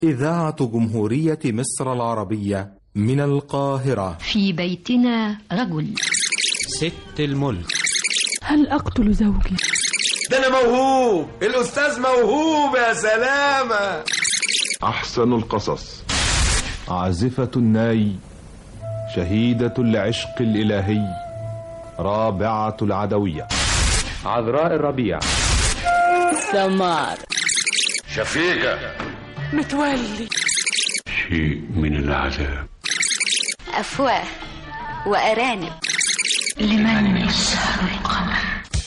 إذاعة جمهورية مصر العربية من القاهرة. في بيتنا رجل. ست الملك. هل أقتل زوجي؟ ده أنا موهوب، الأستاذ موهوب يا سلامة. أحسن القصص. عازفة الناي، شهيدة العشق الإلهي، رابعة العدوية، عذراء الربيع، سمار، شفيقة، متولي، شيء من العذاب، أفواه وأرانب، لمن يسهر القمر.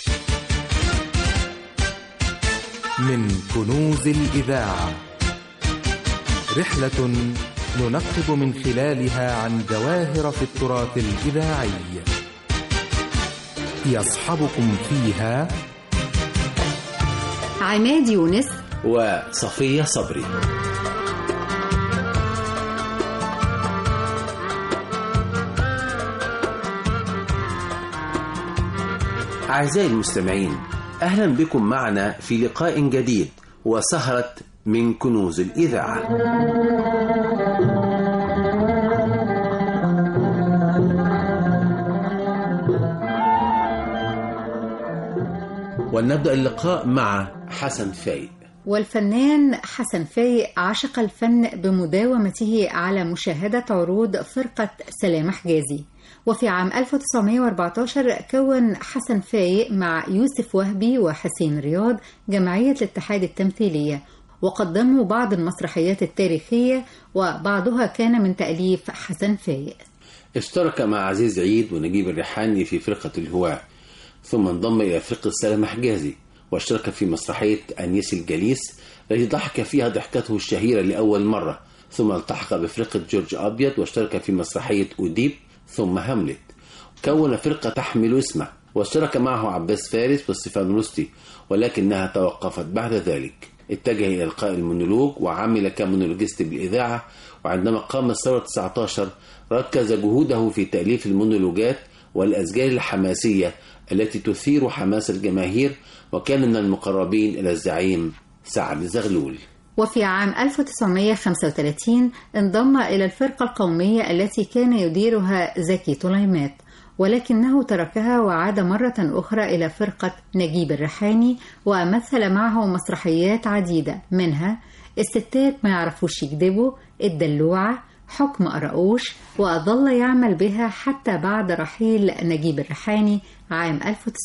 من كنوز الإذاعة، رحلة ننقب من خلالها عن جواهر في التراث الإذاعي. يصحبكم فيها عماد يونس وصفية صبري. أعزائي المستمعين، أهلا بكم معنا في لقاء جديد وسهرة من كنوز الإذاعة. ونبدأ اللقاء مع حسن فايق. والفنان حسن فايق عشق الفن بمداومته على مشاهدة عروض فرقة سلام حجازي. وفي عام 1914 كون حسن فايق مع يوسف وهبي وحسين رياض جمعية الاتحاد التمثيلية، وقدموا بعض المسرحيات التاريخية وبعضها كان من تأليف حسن فايق. اشترك مع عزيز عيد ونجيب الريحاني في فرقة الهواة، ثم انضم إلى فرقة سلام حجازي واشترك في مسرحية أنيس الجليس التي ضحك فيها ضحكته الشهيرة لأول مرة، ثم التحق بفرقة جورج أبيض واشترك في مسرحية أوديب ثم هاملت. كون فرقة تحمل اسمه واشترك معه عباس فارس وستيفان روستي، ولكنها توقفت بعد ذلك. اتجه إلى إلقاء المونولوج وعمل كمونولوجيست بالإذاعة، وعندما قامت ثورة 19 ركز جهوده في تأليف المونولوجات والأسجال الحماسية التي تثير حماس الجماهير، وكان من المقربين إلى الزعيم سعد زغلول. وفي عام 1935 انضم إلى الفرقة القومية التي كان يديرها زكي طليمات، ولكنه تركها وعاد مرة أخرى إلى فرقة نجيب الريحاني، ومثل معه مسرحيات عديدة، منها الستات ما يعرفوش يكذبوا، الدلوعة، حكم قراقوش، وظل يعمل بها حتى بعد رحيل نجيب الريحاني عام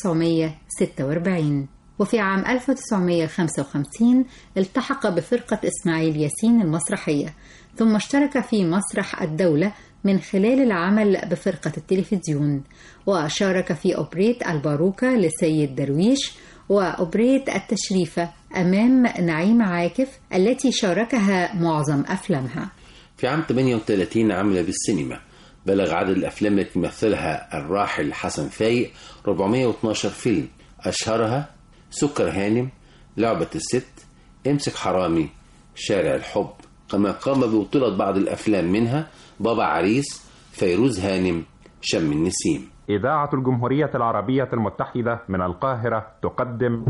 1946. وفي عام 1955 التحق بفرقة إسماعيل ياسين المسرحية، ثم اشترك في مسرح الدولة من خلال العمل بفرقة التلفزيون، وشارك في أوبريت الباروكة لسيد درويش وأوبريت التشريفة أمام نعيم عاكف التي شاركها معظم أفلامها. في عام 38 عمل بالسينما، بلغ عدد الأفلام التي مثلها الراحل حسن فايق 412 فيلم، أشهرها سكر هانم، لعبة الست، امسك حرامي، شارع الحب، كما قام ببطولة بعض الأفلام منها بابا عريس، فيروز هانم، شم النسيم. إذاعة الجمهورية العربية المتحدة من القاهرة تقدم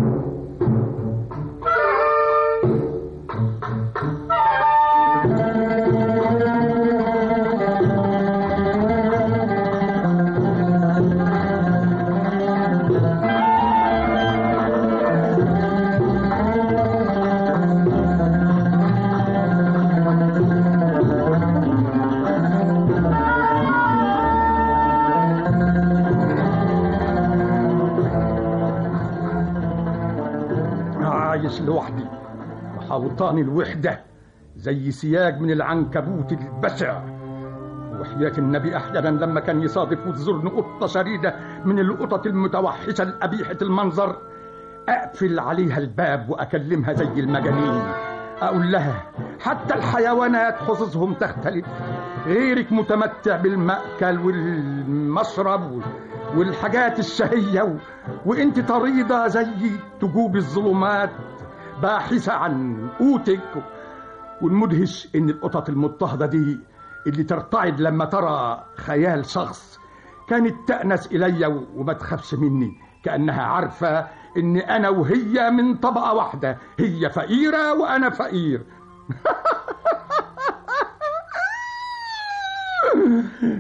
لوحدي وحوطاني الوحدة زي سياج من العنكبوت البشع. وحياة النبي أحيانا لما كان يصادف وتزورني قطة شريدة من القطط المتوحشة القبيحة المنظر، أقفل عليها الباب وأكلمها زي المجانين، أقول لها حتى الحيوانات حظوظهم تختلف، غيرك متمتع بالمأكل والمشرب والحاجات الشهية، وانت طريدة زي تجوب الظلمات باحثة عن قوتك. والمدهش ان القطط المضطهدة دي اللي ترتعد لما ترى خيال شخص كانت تأنس إلي وما تخافش مني، كأنها عارفة ان انا وهي من طبقة واحدة، هي فقيرة وانا فقير.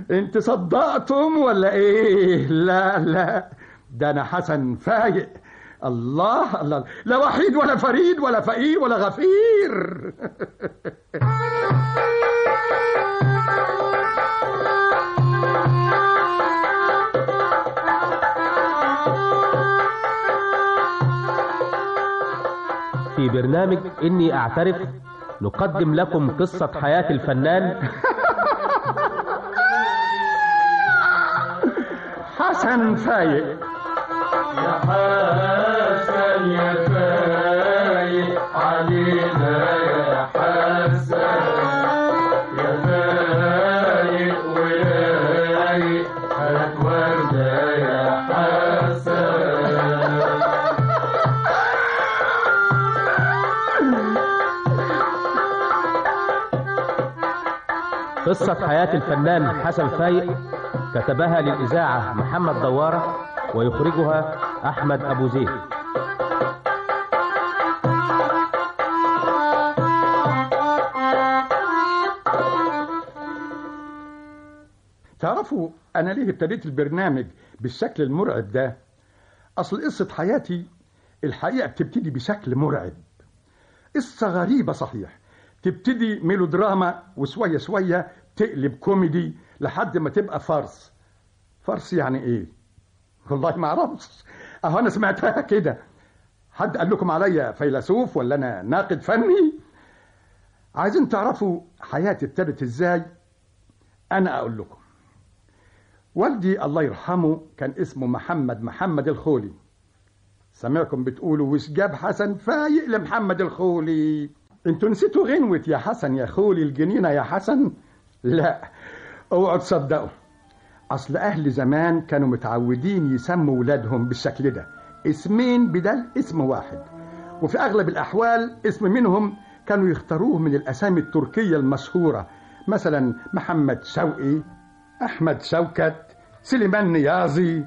انت صدقتم ولا ايه؟ لا ده انا حسن فايق. الله الله، لا وحيد ولا فريد ولا فقير ولا غفير. في برنامج إني أعترف نقدم لكم قصة حياة الفنان حسن فايق. يا حسن يا فايق علينا يا حسن، يا فايق ورايق هات وردة يا حسن. قصة حياة الفنان حسن فايق كتبها للإذاعة محمد دوارة ويخرجها أحمد أبو زيد. تعرفوا أنا ليه ابتديت البرنامج بالشكل المرعب ده؟ أصل قصة حياتي الحقيقة بتبتدي بشكل مرعب. قصة غريبة صحيح، تبتدي ميلودراما وشوية شوية تقلب كوميدي لحد ما تبقى فرس. فرس يعني ايه؟ والله ما اعرفش، اهو انا سمعتها كده. حد قال لكم عليا فيلسوف ولا انا ناقد فني؟ عايزين تعرفوا حياتي ابتدت ازاي؟ انا اقول لكم. والدي الله يرحمه كان اسمه محمد الخولي. سمعكم بتقولوا وش جاب حسن فايق لمحمد الخولي؟ انتوا نسيتوا غنوة يا حسن يا خولي الجنينة يا حسن؟ لا اوعوا تصدقوا. اصل اهل زمان كانوا متعودين يسموا ولادهم بالشكل ده، اسمين بدل اسم واحد، وفي اغلب الاحوال اسم منهم كانوا يختاروه من الاسامي التركية المشهورة، مثلا محمد شوقي، احمد شوكت، سليمان نيازي،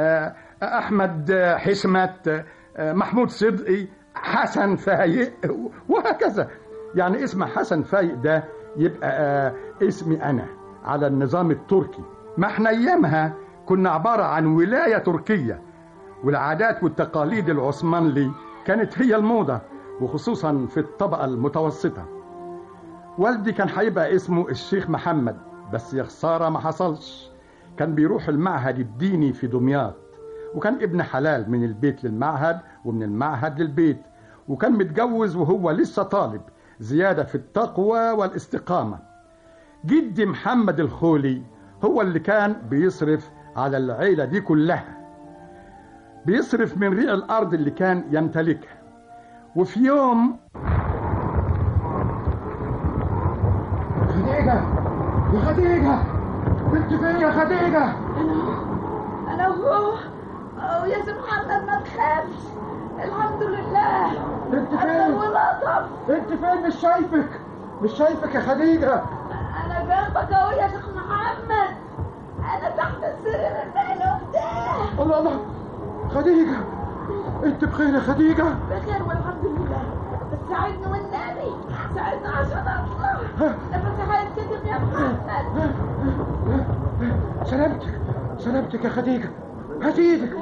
احمد حشمت، محمود صدقي، حسن فايق، وهكذا. يعني اسم حسن فايق ده يبقى اسمي انا على النظام التركي. ما احنا ايامها كنا عبارة عن ولاية تركية، والعادات والتقاليد العثمانلي كانت هي الموضة، وخصوصا في الطبقة المتوسطة. والدي كان هيبقى اسمه الشيخ محمد، بس يا خسارة ما حصلش. كان بيروح المعهد الديني في دمياط، وكان ابن حلال من البيت للمعهد ومن المعهد للبيت، وكان متجوز وهو لسه طالب، زيادة في التقوى والاستقامة. جدي محمد الخولي هو اللي كان بيصرف على العيلة دي كلها، بيصرف من ريع الأرض اللي كان يمتلكها. وفي يوم خديجة يا خديجة، انت فين يا خديجة؟ أنا هو يا سي محمد ما تخافش، الحمد لله. انت فين؟ انت فين؟ مش شايفك يا خديجة. أنا جنبك أهو يا شيخ محمد، أنا تحت السرير المقلوب ده. الله، خديجة انت بخير يا خديجة؟ بخير والحمد لله، بس ساعدني والنبي، ساعدني عشان أطلع، نفسي هيتكتم يا محمد. سلامتك يا خديجة، هات ايدك.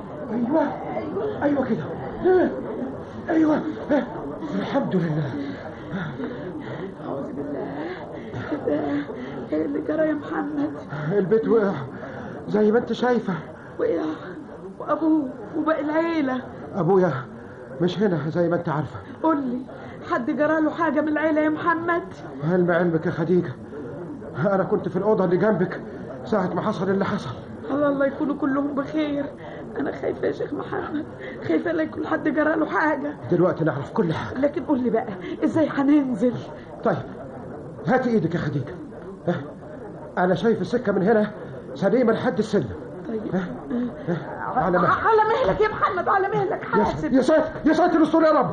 ايوه كده، ايوه الحمد لله. أعوذ بالله. ايه اللي جرى يا محمد؟ البيت وقع زي ما انت شايفة. وقع وابوه وباقي العيلة؟ ابويا مش هنا زي ما انت عارفة. قول لي، حد جرى له حاجة من العيلة يا محمد؟ علمك يا خديجة، انا كنت في الأوضة اللي جنبك ساعة ما حصل اللي حصل. الله يكونوا كلهم بخير. انا خايفة يا شيخ محمد، خايفة لا يكون حد جرى له حاجة. دلوقتي نعرف كل حاجة. لكن قول لي بقى ازاي هننزل؟ طيب هاتي ايدك يا خديجة، انا شايف السكة من هنا سليمة لحد السلم. طيب على مهلك يا محمد، على مهلك. حاسب يا ساتر استر يا رب.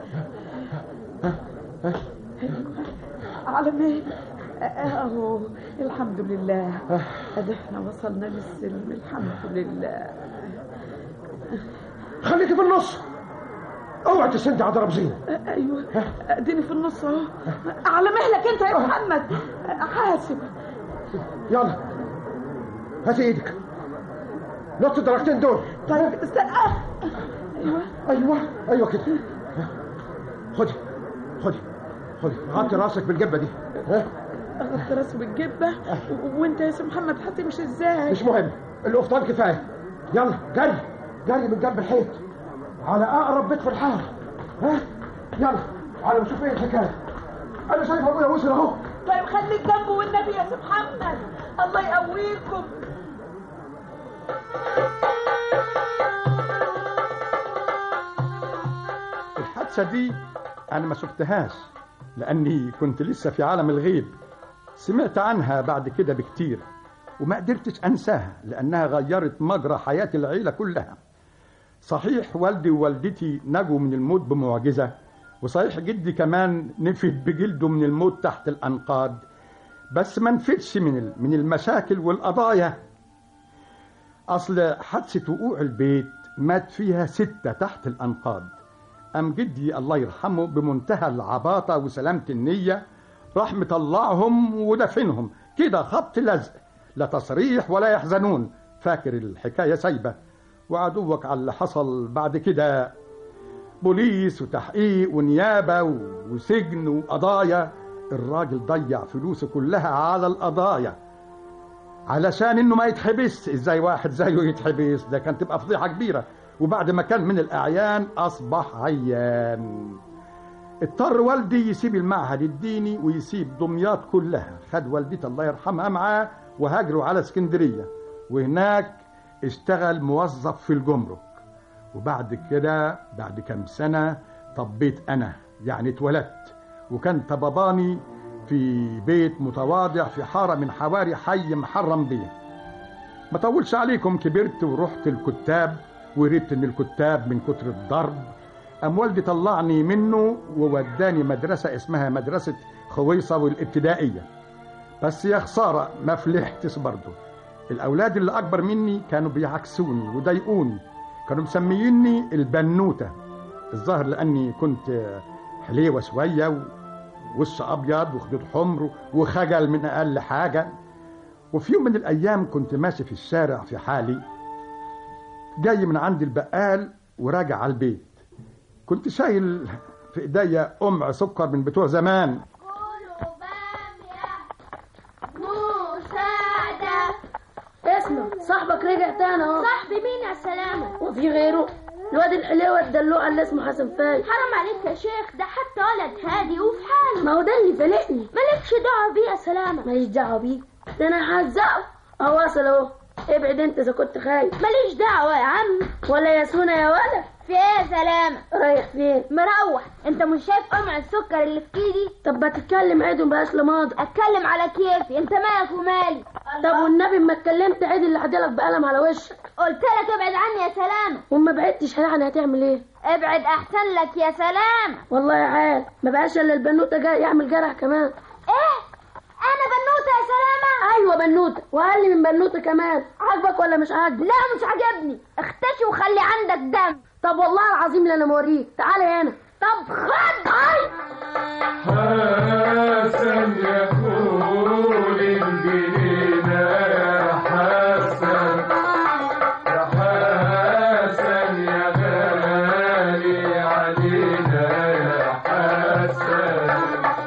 على مهلك اهو. الحمد لله، ادي احنا وصلنا للسلم الحمد لله. خليكي في النص، اوعي تسندي على ضربزين. ايوه اديني في النص اهو. على مهلك انت يا محمد، حاسب. يلا هاتي ايدك. نط الدرجتين دول. طيب استنى. ايوه كده. خدي غطي راسك بالجبه دي. غطي راسي بالجبه. وانت يا سي محمد هتمشي ازاي؟ مش مهم، القفطان كفايه. يلا جري من جنب الحيط على اقرب بيت في الحاره. يلا على نشوف ايه الحكايه. انا شايف ابويا وصل اهو. طيب خليك جنبه والنبي يا سي محمد، الله يقويكم. الحادثة دي أنا ما شفتهاش لأني كنت لسه في عالم الغيب. سمعت عنها بعد كده بكتير وما قدرتش أنساها لأنها غيرت مجرى حياة العيلة كلها. صحيح والدي ووالدتي نجوا من الموت بمعجزة، وصحيح جدي كمان نفد بجلده من الموت تحت الأنقاض، بس ما نفدش من المشاكل والقضايا. أصل حادثة وقوع البيت مات فيها 6 تحت الأنقاض. أم جدي الله يرحمه بمنتهى العباطة وسلامة النية راح مطلعهم ودفنهم كده خبط لزق، لا تصريح ولا يحزنون. فاكر الحكاية سايبة، وعدوك على اللي حصل بعد كده بوليس وتحقيق ونيابة وسجن وقضايا. الراجل ضيع فلوسه كلها على القضايا علشان انه ما يتحبس. ازاي واحد زيه يتحبس؟ ده كان تبقى فضيحة كبيرة. وبعد ما كان من الأعيان أصبح عيان. اضطر والدي يسيب المعهد الديني ويسيب دمياط كلها. خد والدتي الله يرحمها معاه وهاجروا على اسكندرية، وهناك اشتغل موظف في الجمرك. وبعد كده بعد كام سنة طبيت أنا، يعني اتولدت، وكان طبباني في بيت متواضع في حارة من حواري حي محرم بيه. ما طولش عليكم كبرت ورحت الكتاب، وقريت من الكتاب من كتر الضرب. أم والدي طلعني منه ووداني مدرسة اسمها مدرسة خويصة والابتدائية. بس يا خسارة ما فلحتش برضه. الأولاد اللي أكبر مني كانوا بيعكسوني وضايقوني، كانوا مسميني البنوتة. الظاهر لأني كنت حليوة شوية ووش أبيض وخدود حمر وخجل من أقل حاجة. وفي يوم من الأيام كنت ماشي في الشارع في حالي، جاي من عند البقال وراجع على البيت. كنت شايل في ايديا قمع سكر من بتوع زمان. اسمع، صاحبك رجع تاني اهو. صاحبي مين يا سلامة؟ وفي غيره؟ الواد الحليوة الدلوعة اللي اسمه حسن فايق. حرام عليك يا شيخ، ده حتى ولد هادي وفي حاله. ما هو ده اللي فلقني. مالكش دعوة بيه يا سلامة. ماليش دعوة بيه، ده انا هزقه. اهو واصل اهو. ابعد انت اذا كنت خايف. ماليش دعوة يا عم. ولا ياسونة يا ولد. في ايه يا سلامة؟ رايح فين؟ مروح. انت مش شايف قمع السكر اللي في ايدي؟ طب ما تتكلم عيد ومبقاش لماضي. اتكلم على كيفي، انت مالك ومالي؟ طب والنبي ما اتكلمت عيد اللي عدلك بقلم على وشك. قلت لك ابعد عني يا سلامة. وما بعدتش يعني هتعمل ايه؟ ابعد احسن لك يا سلامة. والله يا عال ما بقاش الا البنوتة جاي يعمل جرح كمان. ايه؟ انا بنوتة يا سلامة؟ ايوه بنوتة، واقل من بنوتة كمان. عاجبك ولا مش عاجبك؟ لا مش عاجبني. اختشي وخلي عندك دم. طب والله العظيم اللي انا موريك. تعالى هنا. طب خد. حسن يقول الجنينة يا حسن، يا حسن يا غالي علينا يا حسن،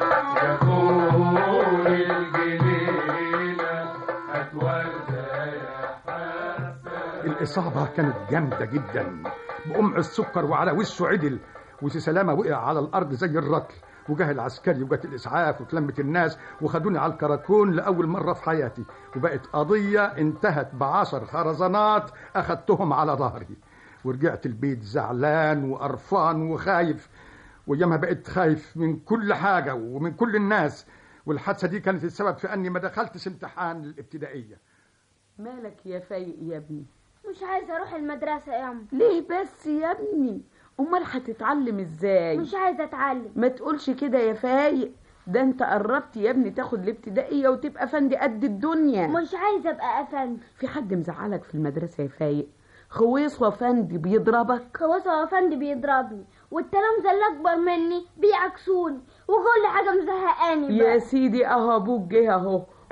يقول الجنينة هتولد يا حسن. الإصابة كانت جامدة جدا، بقمع السكر وعلى وشه عدل، وسي سلامة وقع على الأرض زي الرطل. وجاه العسكري وجات الإسعاف وتلمت الناس وخدوني على الكراكون لأول مرة في حياتي، وبقت قضية انتهت ب10 خرزانات أخدتهم على ظهري. ورجعت البيت زعلان وقرفان وخايف، ويامها بقيت خايف من كل حاجة ومن كل الناس. والحادثة دي كانت السبب في أني ما دخلتش امتحان الابتدائية. مالك يا فايق يا ابني؟ مش عايزة أروح المدرسة يا أم. ليه بس يا ابني؟ أمال هتتعلم إزاي؟ مش عايزة أتعلم. ما تقولش كده يا فايق، ده أنت قربت يا ابني تاخد الابتدائية وتبقى فندي قد الدنيا. مش عايزة أبقى أفندي. في حد مزعلك في المدرسة يا فايق؟ خويص وفندي بيضربك؟ خويص وفندي بيضربني، والتلامذة اللي أكبر مني بيعكسوني، وكل حاجة مزهقاني بقى. يا سيدي أهو أبوك جه أهو،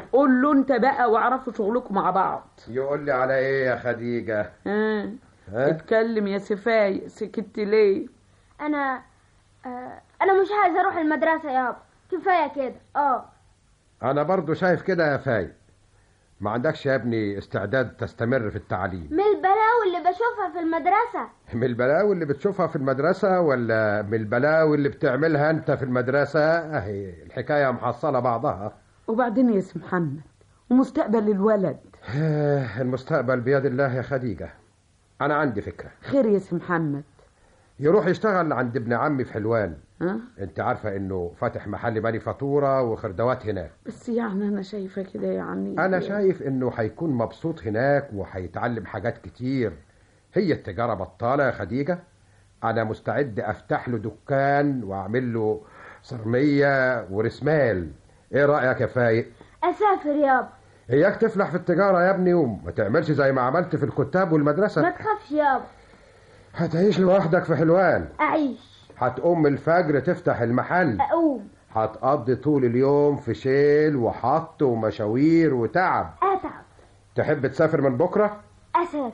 قول له انت بقى واعرفوا شغلكم مع بعض. يقول لي على ايه يا خديجة؟ اتكلم يا سفايق، سكت ليه؟ انا مش عايز اروح المدرسة يابا، كفاية كده. انا برضو شايف كده يا فايق. ما عندكش يا ابني استعداد تستمر في التعليم؟ من البلاوي اللي بشوفها في المدرسة. من البلاوي اللي بتشوفها في المدرسة ولا من البلاوي اللي بتعملها انت في المدرسة؟ اهي الحكاية محصلة بعضها. وبعدين يا سي محمد، ومستقبل الولد؟ المستقبل بيد الله يا خديجة. انا عندي فكرة. خير يا سي محمد؟ يروح يشتغل عند ابن عمي في حلوان. انت عارفة انه فاتح محل بني فاتورة وخردوات هناك. بس يعني انا شايفة كده يعني. انا شايف انه هيكون مبسوط هناك وهيتعلم حاجات كتير. هي التجارة بطالة يا خديجة. انا مستعد افتح له دكان واعمل له صرمية ورسمال. ايه رأيك يا فايق؟ اسافر يابا. اياك تفلح في التجارة يا ابني وما تعملش زي ما عملت في الكتاب والمدرسة. ما تخافش يابا. هتعيش لوحدك في حلوان. اعيش. هتقوم الفجر تفتح المحل. اقوم. هتقضي طول اليوم في شيل وحط ومشاوير وتعب. اتعب. تحب تسافر من بكرة؟ اسافر.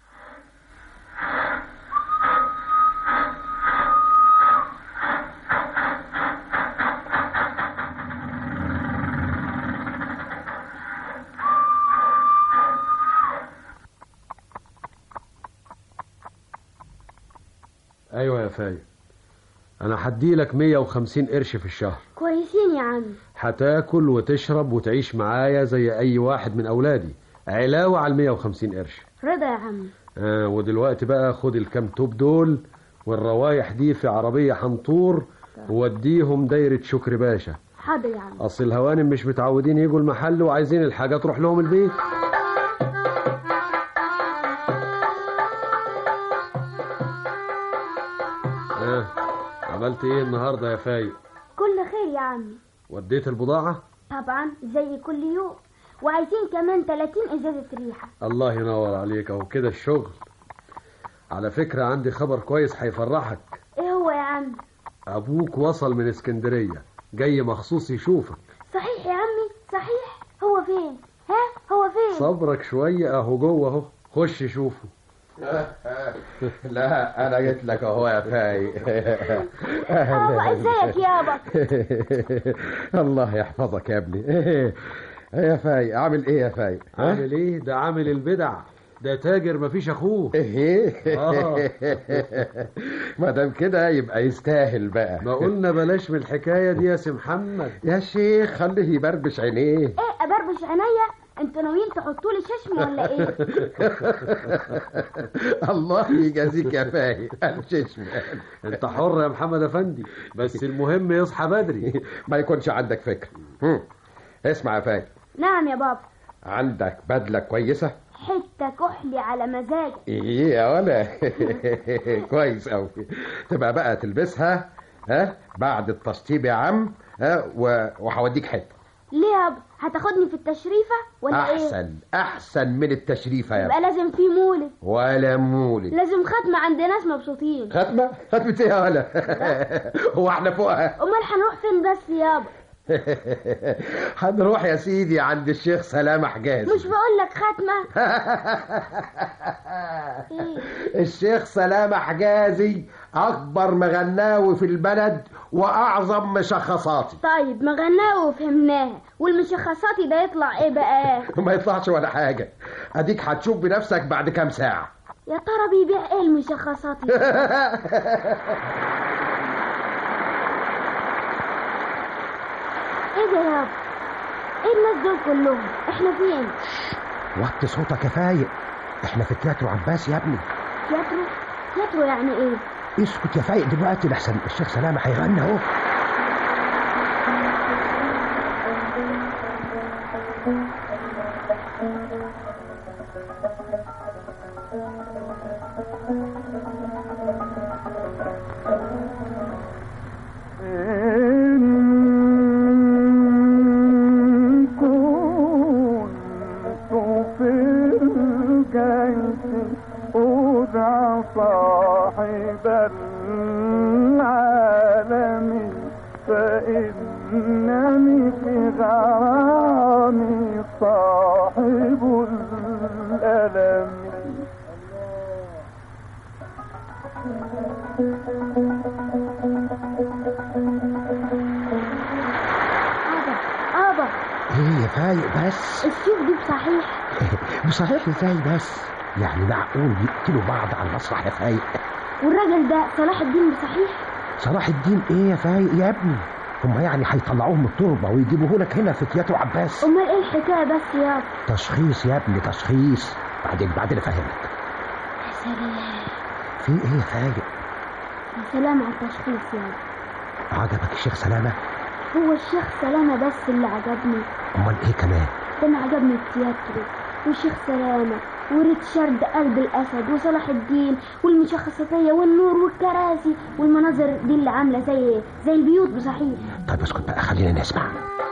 ايوه يا فايق، انا هديلك 150 قرش في الشهر. كويسين يا عمي. هتاكل وتشرب وتعيش معايا زي اي واحد من اولادي، علاوه على 150 قرش. رضا يا عمي. ودلوقتي بقى خد الكام توب دول والروايح دي في عربيه حنطور ووديهم دايره شكر باشا. حاضر يا عمي. اصل الهوانم مش متعودين يجوا المحل وعايزين الحاجه تروح لهم البيت. عملت ايه النهارده يا فايق؟ كل خير يا عمي. وديت البضاعة؟ طبعا زي كل يوم، وعايزين كمان 30 ازازة ريحة. الله ينور عليك، اهو كده الشغل. على فكرة عندي خبر كويس هيفرحك. ايه هو يا عمي؟ ابوك وصل من اسكندرية، جاي مخصوص يشوفك. صحيح يا عمي؟ صحيح؟ هو فين؟ هو فين؟ صبرك شوية، اهو جوه اهو، خش شوفه. لا انا جيت لك اهو يا فايق. ازيك يابا؟ الله يحفظك يا ابني. يا فايق عامل ايه يا فايق؟ عامل ايه؟ ده عامل البدع، ده تاجر مفيش اخوه. ما دام كده يبقى يستاهل بقى. ما قلنا بلاش من الحكايه دي يا سي محمد. يا شيخ خليه يبربش عينيه. ايه ابربش عينيا؟ انتوا ناويين تحطوا لي ششم ولا ايه؟ الله يجازيك يا فايق. الششم انت حر يا محمد افندي، بس المهم يصحى بدري. ما يكونش عندك فكر. اسمع يا فايق. نعم يا بابا. عندك بدله كويسه؟ حته كحلي على مزاجك. ايه يا ولا؟ كويس قوي. تبقى بقى تلبسها بعد التشطيب يا عم. وهوديك حته. ليه يابا؟ هتاخدني في التشريفه ولا ايه؟ احسن من التشريفه يا يبقى لازم في مولد. ولا مولد، لازم ختمه عند ناس مبسوطين. ختمه ايه يا ولا؟ هو احنا فوقها؟ امال هنروح فين بس يابا؟ هنروح يا سيدي عند الشيخ سلامة حجازي. مش بقول لك ختمه؟ الشيخ سلامة حجازي اكبر مغناوي في البلد واعظم مشخصاتي. طيب مغناوي فهمناها، والمشخصاتي ده يطلع ايه بقى؟ ما يطلعش ولا حاجه، اديك هتشوف بنفسك بعد كام ساعه. يا ترى بيبيع ايه المشخصاتي؟ ايه ده يابا؟ ايه الناس دول كلهم؟ احنا فين؟ وطي صوتك يا فايق، احنا في تياترو عباس يا ابني. تياترو؟ تياترو يعني ايه؟ اسكت يا فايق دلوقتي لحسن الشيخ سلامة هيغني اهو. صاحب العالم فإنني في غرامي ايه يا فايق بس؟ السيوف دي بصحيح. بصحيح ازاي بس؟ يعني معقول يقتلوا بعض على المسرح يا فايق؟ والراجل ده صلاح الدين بصحيح؟ صلاح الدين ايه يا فايق يا ابني؟ هم يعني هيطلعوه من التربه ويجيبوه لك هنا في تياترو عباس؟ امال ايه الحكايه بس يا تشخيص يا ابني، تشخيص. بعدين افهمك. يا سلام. في ايه يا فايق؟ يا سلام على التشخيص يا. عجبك الشيخ سلامه؟ هو الشيخ سلامه بس اللي عجبني. امال ايه كمان؟ ده انا عجبني التياترو والشيخ سلامه وريتشارد قلب الاسد وصلاح الدين والمشخصاتيه والنور والكراسي والمناظر دي اللي عامله زي البيوت بصحيح. طيب اسكت بقى، خلينا نسمع.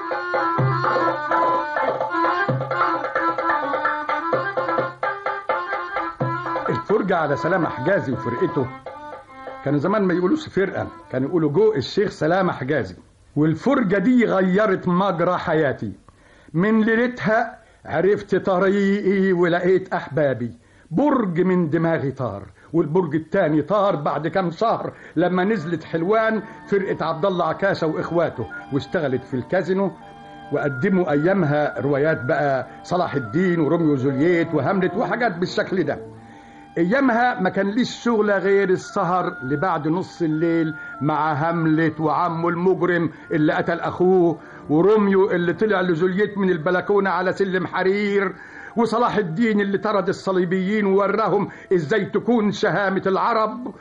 الفرجة على سلامة حجازي وفرقته كانوا زمان ما يقولوش فرقة، كانوا يقولوا جو الشيخ سلامة حجازي. والفرجة دي غيرت مجرى حياتي. من ليلتها عرفت طريقي ولقيت أحبابي. برج من دماغي طار، والبرج التاني طار بعد كام شهر لما نزلت حلوان فرقة عبد الله عكاشة وإخواته واشتغلت في الكازينو، وقدموا أيامها روايات بقى صلاح الدين وروميو وجولييت وهاملت وحاجات بالشكل ده. ايامها ما كان ليش شغله غير السهر لبعد نص الليل مع هاملت وعمه المجرم اللي قتل اخوه، وروميو اللي طلع لجولييت من البلكونه على سلم حرير، وصلاح الدين اللي طرد الصليبيين ووراهم ازاي تكون شهامه العرب.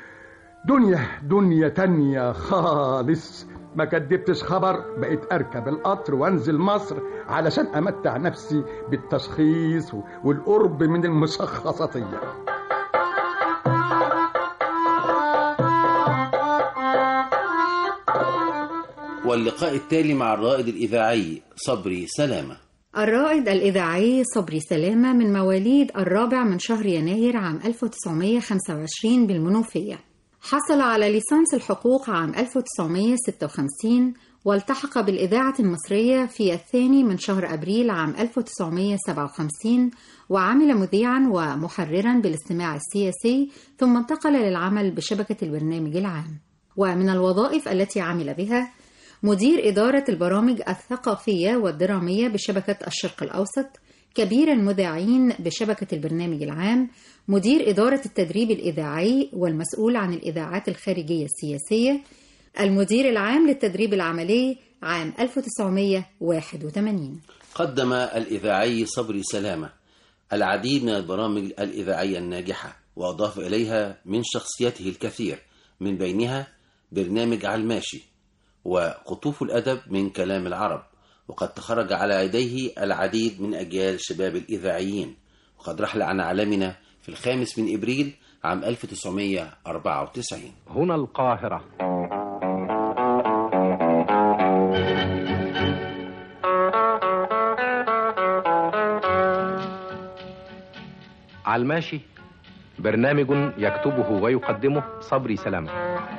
دنيا تانية خالص. ما كدبتش خبر، بقيت اركب القطر وانزل مصر علشان امتع نفسي بالتشخيص والقرب من المشخصاتيه. واللقاء التالي مع الرائد الإذاعي صبري سلامة. الرائد الإذاعي صبري سلامة من مواليد 4 من شهر يناير عام 1925 بالمنوفية. حصل على ليسانس الحقوق عام 1956 والتحق بالإذاعة المصرية في 2 من شهر أبريل عام 1957 وعمل مذيعا ومحررا بالاستماع السياسي، ثم انتقل للعمل بشبكة البرنامج العام. ومن الوظائف التي عمل بها مدير إدارة البرامج الثقافية والدرامية بشبكة الشرق الأوسط، كبير المذيعين بشبكة البرنامج العام، مدير إدارة التدريب الإذاعي والمسؤول عن الإذاعات الخارجية السياسية، المدير العام للتدريب العملي عام 1981. قدم الإذاعي صبري سلامة العديد من البرامج الإذاعية الناجحة، وأضاف إليها من شخصيته الكثير، من بينها برنامج على الماشي وقطوف الأدب من كلام العرب، وقد تخرج على يديه العديد من أجيال الشباب الإذاعيين، وقد رحل عن عالمنا في 5 من إبريل عام 1994. هنا القاهرة. على الماشي برنامج يكتبه ويقدمه صبري سلامة.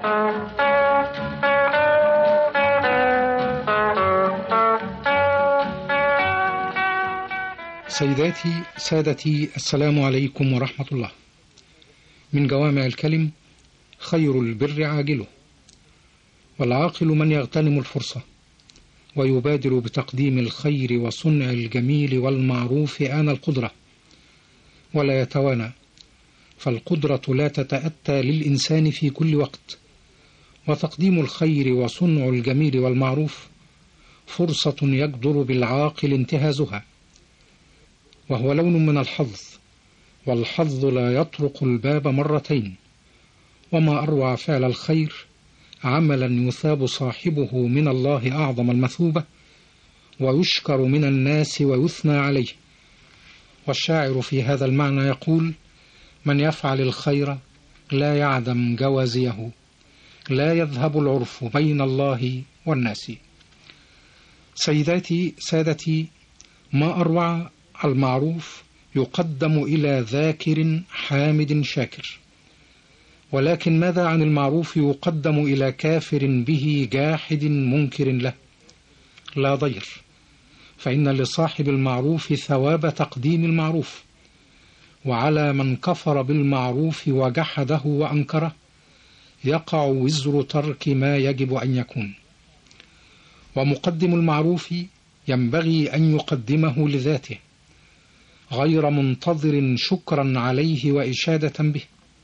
سيداتي سادتي، السلام عليكم ورحمة الله. من جوامع الكلم: خير البر عاجله، والعاقل من يغتنم الفرصة ويبادر بتقديم الخير وصنع الجميل والمعروف آن القدرة، ولا يتوانى، فالقدرة لا تتأتى للإنسان في كل وقت، وتقديم الخير وصنع الجميل والمعروف فرصة يقدر بالعاقل انتهازها، وهو لون من الحظ، والحظ لا يطرق الباب مرتين. وما أروع فعل الخير، عملا يثاب صاحبه من الله أعظم المثوبة، ويشكر من الناس ويثنى عليه. والشاعر في هذا المعنى يقول: من يفعل الخير لا يعدم جوازيه، لا يذهب العرف بين الله والناس. سيداتي سادتي، ما أروع المعروف يقدم إلى ذاكر حامد شاكر، ولكن ماذا عن المعروف يقدم إلى كافر به جاحد منكر له؟ لا ضير، فإن لصاحب المعروف ثواب تقديم المعروف، وعلى من كفر بالمعروف وجحده وأنكره يقع وزر ترك ما يجب أن يكون. ومقدم المعروف ينبغي أن يقدمه لذاته غير منتظر شكرا عليه وإشادة به.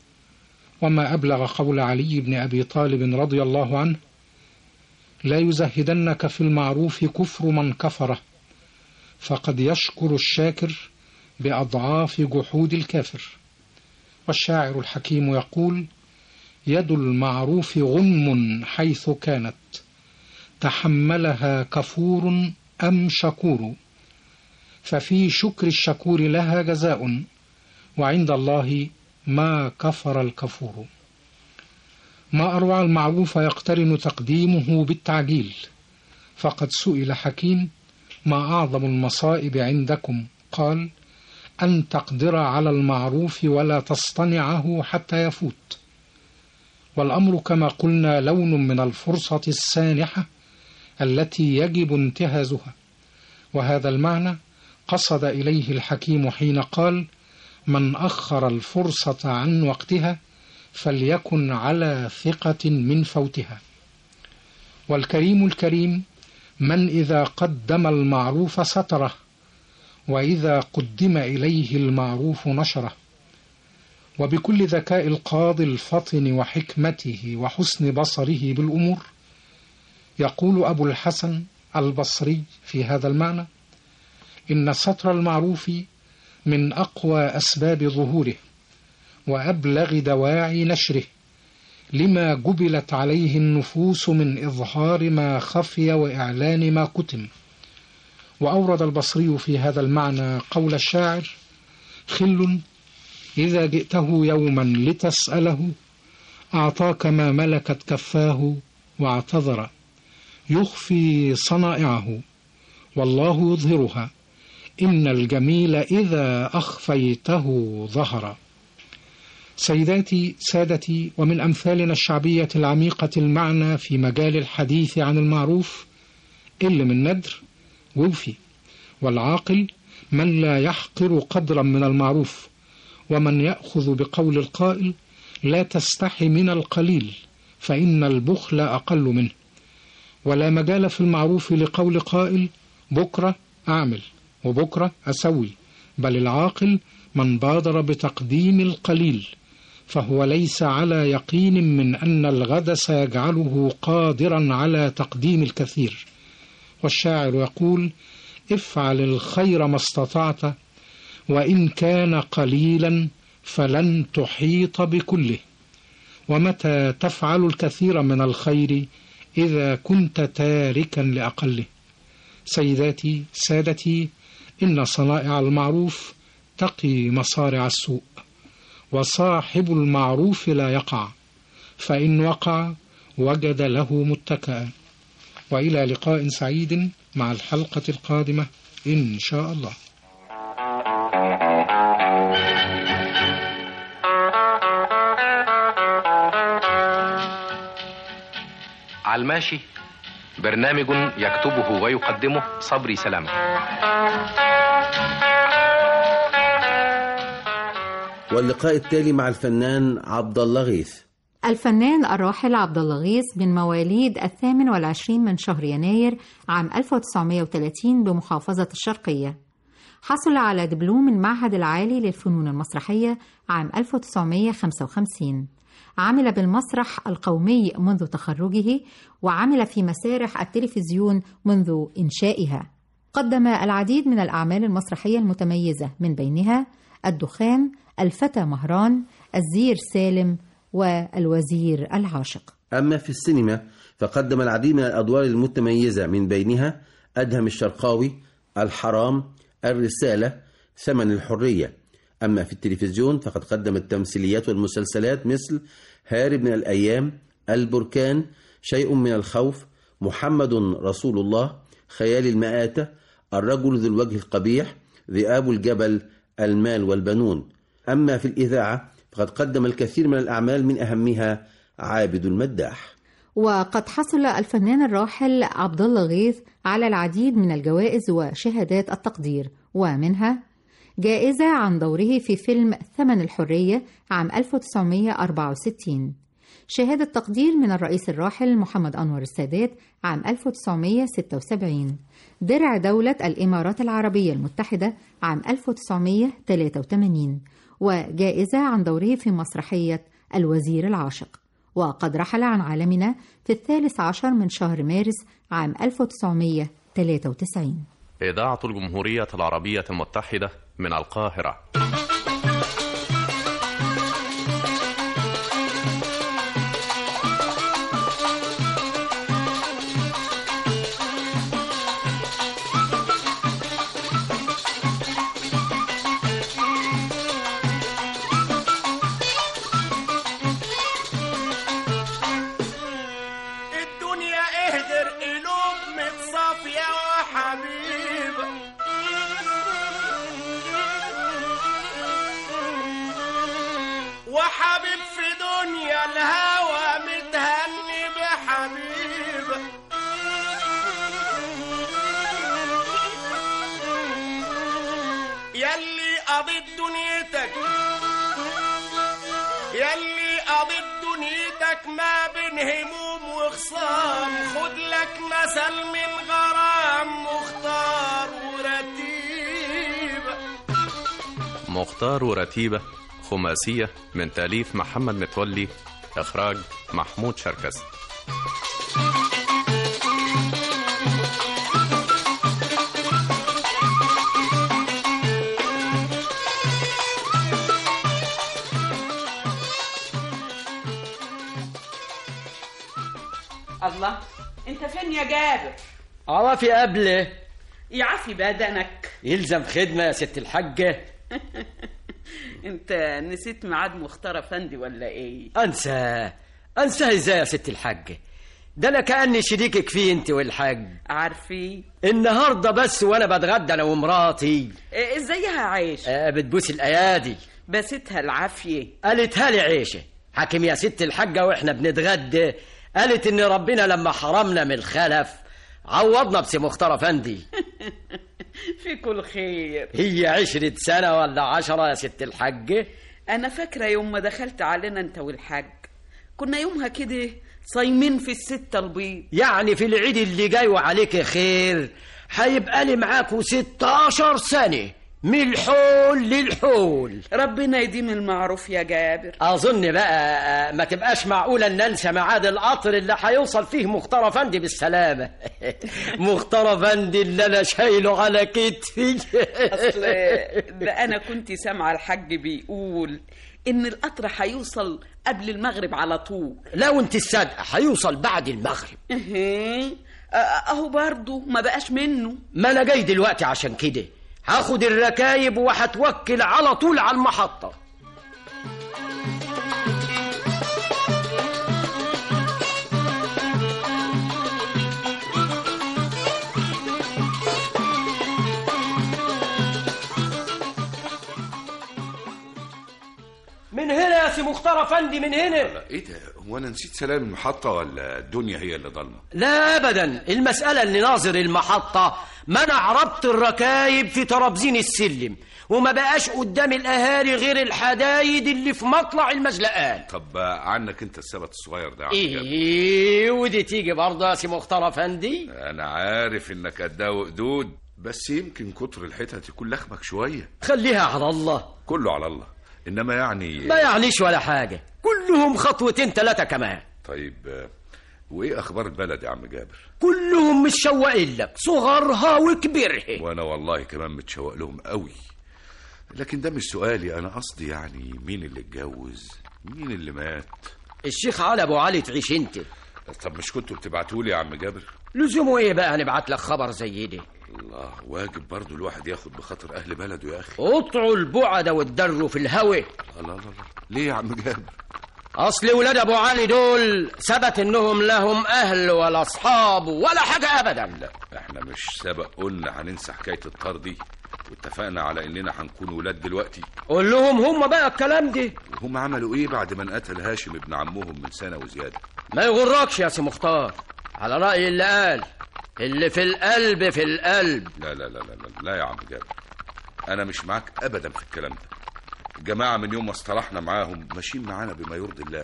وما أبلغ قول علي بن أبي طالب رضي الله عنه: لا يزهدنك في المعروف كفر من كفره، فقد يشكر الشاكر بأضعاف جحود الكافر. والشاعر الحكيم يقول: يد المعروف غنم حيث كانت، تحملها كفور أم شكور، ففي شكر الشكور لها جزاء، وعند الله ما كفر الكفور. ما أروع المعروف يقترن تقديمه بالتعجيل، فقد سئل حكيم: ما أعظم المصائب عندكم؟ قال: أن تقدر على المعروف ولا تصطنعه حتى يفوت. والأمر كما قلنا لون من الفرصة السانحة التي يجب انتهازها، وهذا المعنى قصد إليه الحكيم حين قال: من أخر الفرصة عن وقتها فليكن على ثقة من فوتها. والكريم الكريم من إذا قدم المعروف ستره، وإذا قدم إليه المعروف نشره. وبكل ذكاء القاضي الفطن وحكمته وحسن بصره بالأمور، يقول أبو الحسن البصري في هذا المعنى: إن ستر المعروف من أقوى أسباب ظهوره وأبلغ دواعي نشره، لما جبلت عليه النفوس من إظهار ما خفي وإعلان ما كتم. وأورد البصري في هذا المعنى قول الشاعر: خل إذا جئته يوما لتسأله، أعطاك ما ملكت كفاه واعتذر، يخفي صنائعه والله يظهرها، إن الجميل إذا أخفيته ظهر. سيداتي سادتي، ومن أمثالنا الشعبية العميقة المعنى في مجال الحديث عن المعروف: إل من ندر ووفي. والعاقل من لا يحقر قدرا من المعروف، ومن يأخذ بقول القائل: لا تستحي من القليل فإن البخل أقل منه. ولا مجال في المعروف لقول قائل: بكرة أعمل وبكرة أسوي، بل العاقل من بادر بتقديم القليل، فهو ليس على يقين من أن الغد سيجعله قادرا على تقديم الكثير. والشاعر يقول: افعل الخير ما استطعت، وإن كان قليلا فلن تحيط بكله، ومتى تفعل الكثير من الخير إذا كنت تاركا لأقله. سيداتي سادتي، إن صنائع المعروف تقي مصارع السوء، وصاحب المعروف لا يقع، فإن وقع وجد له متكئا. وإلى لقاء سعيد مع الحلقة القادمة إن شاء الله. على الماشي، برنامج يكتبه ويقدمه صبري سلامة. واللقاء التالي مع الفنان عبد الله غيث. الفنان الراحل عبد الله غيث من مواليد 28 من شهر يناير عام 1930 بمحافظة الشرقية. حصل على دبلوم المعهد العالي للفنون المسرحية عام 1955. عمل بالمسرح القومي منذ تخرجه، وعمل في مسارح التلفزيون منذ إنشائها. قدم العديد من الأعمال المسرحية المتميزة، من بينها الدخان، الفتى مهران، الزير سالم، والوزير العاشق. أما في السينما فقدم العديد من الأدوار المتميزة، من بينها أدهم الشرقاوي، الحرام، الرسالة، ثمن الحرية. أما في التلفزيون فقد قدم التمثيليات والمسلسلات مثل هارب من الأيام، البركان، شيء من الخوف، محمد رسول الله، خيال المآتة، الرجل ذو الوجه القبيح، ذئاب الجبل، المال والبنون. أما في الإذاعة فقد قدم الكثير من الأعمال، من أهمها عابد المداح. وقد حصل الفنان الراحل عبد الله غيث على العديد من الجوائز وشهادات التقدير، ومنها جائزة عن دوره في فيلم ثمن الحرية عام 1964، شهادة تقدير من الرئيس الراحل محمد أنور السادات عام 1976. درع دولة الإمارات العربية المتحدة عام 1983، وجائزة عن دوره في مسرحية الوزير العاشق. وقد رحل عن عالمنا في 13 من شهر مارس عام 1993. إذاعة الجمهورية العربية المتحدة من القاهرة. وحبيب في دنيا الهوى متهني بحبيب، يلي قضيت دنيتك يلي قضيت دنيتك ما بين هموم وخصام، خد لك مثل من غرام مختار ورتيبة. مختار ورتيبة خماسية من تأليف محمد متولي، إخراج محمود شركس. الله، انت فين يا جابر؟ عرفي قبله. يعفي بدنك. يلزم خدمة يا ست الحاجة. انت نسيت ميعاد مختار افندي ولا ايه؟ انساه ازاي يا ست الحاجة؟ ده انا كأني شريكك فيه انت والحاج. عارفين النهارده بس وانا بتغدى انا ومراتي. ازيها عيش؟ بتبوس الايادي. بستها العافية. قالتها لي عيشة حاكم يا ست الحاجة واحنا بنتغدى، قالت ان ربنا لما حرمنا من الخلف عوضنا بسي مختار افندي. في كل خير. هي 20 سنة ولا 10 يا ست الحاجة؟ أنا فاكرة يوم ما دخلت علينا أنت والحاج كنا يومها كده صايمين في الستة البيض. يعني في العيد اللي جاي وعليك خير هيبقى لي معاكوا 16 سنة من الحول للحول. ربنا يديم المعروف يا جابر. أظن بقى ما تبقاش معقولة أن ننسى ميعاد القطر اللي هيوصل فيه مختار أفندي بالسلامة. مختار أفندي اللي أنا شايله على كتفي. أصل ده أنا كنت سامعة الحاج بيقول إن القطر هيوصل قبل المغرب على طول. لو أنت الصادقة هيوصل بعد المغرب. أهو برضو ما بقاش منه. ما أنا جاي دلوقتي عشان كده هاخد الركايب وهتوكل على طول على المحطة. من هنا يا سي مختار افندي، من هنا. ايه ده؟ هو انا نسيت سلام المحطة ولا الدنيا هي اللي ضلمة؟ لا ابدا، المسألة ان ناظر المحطة منع ربط الركايب في ترابزين السلم وما بقاش قدام الاهالي غير الحدايد اللي في مطلع المزلقان. طب عنك انت السبت الصغير ده. ايه ودي تيجي برضه يا سي مختار افندي؟ انا عارف انك قدها وقدود، بس يمكن كتر الحتت يكون لخمك شوية. خليها على الله. كله على الله، انما يعني ما يعنيش ولا حاجة، كلهم خطوتين 3 كمان. طيب وايه اخبار البلد يا عم جابر؟ كلهم متشوقين لك، صغرها وكبرها. وانا والله كمان متشوق لهم قوي، لكن ده مش سؤالي. انا قصدي يعني مين اللي اتجوز، مين اللي مات. الشيخ علي ابو علي تعيش انت. طب مش كنتوا بتبعتولي يا عم جابر؟ لزومه ايه بقى نبعت لك خبر زي ده؟ الله، واجب برضو الواحد ياخد بخاطر اهل بلده يا اخي. قطعوا البعد والدر في الهوى. الله، ليه يا عم جابر؟ اصل ولاد ابو علي دول ثبت انهم لهم اهل ولا اصحاب ولا حاجه ابدا. لا احنا مش سبق قلنا هننسى حكايه الطار دي واتفقنا على اننا هنكون ولاد دلوقتي؟ قول لهم هم بقى الكلام ده. وهم عملوا ايه بعد ما انقتل هاشم ابن عمهم من سنه وزياده؟ ما يغركش يا سي مختار، على راي اللي قال اللي في القلب في القلب. لا لا لا لا لا, لا يا عم جابر، انا مش معاك ابدا في الكلام ده. الجماعه من يوم ما اصطلحنا معاهم ماشيين معانا بما يرضي الله،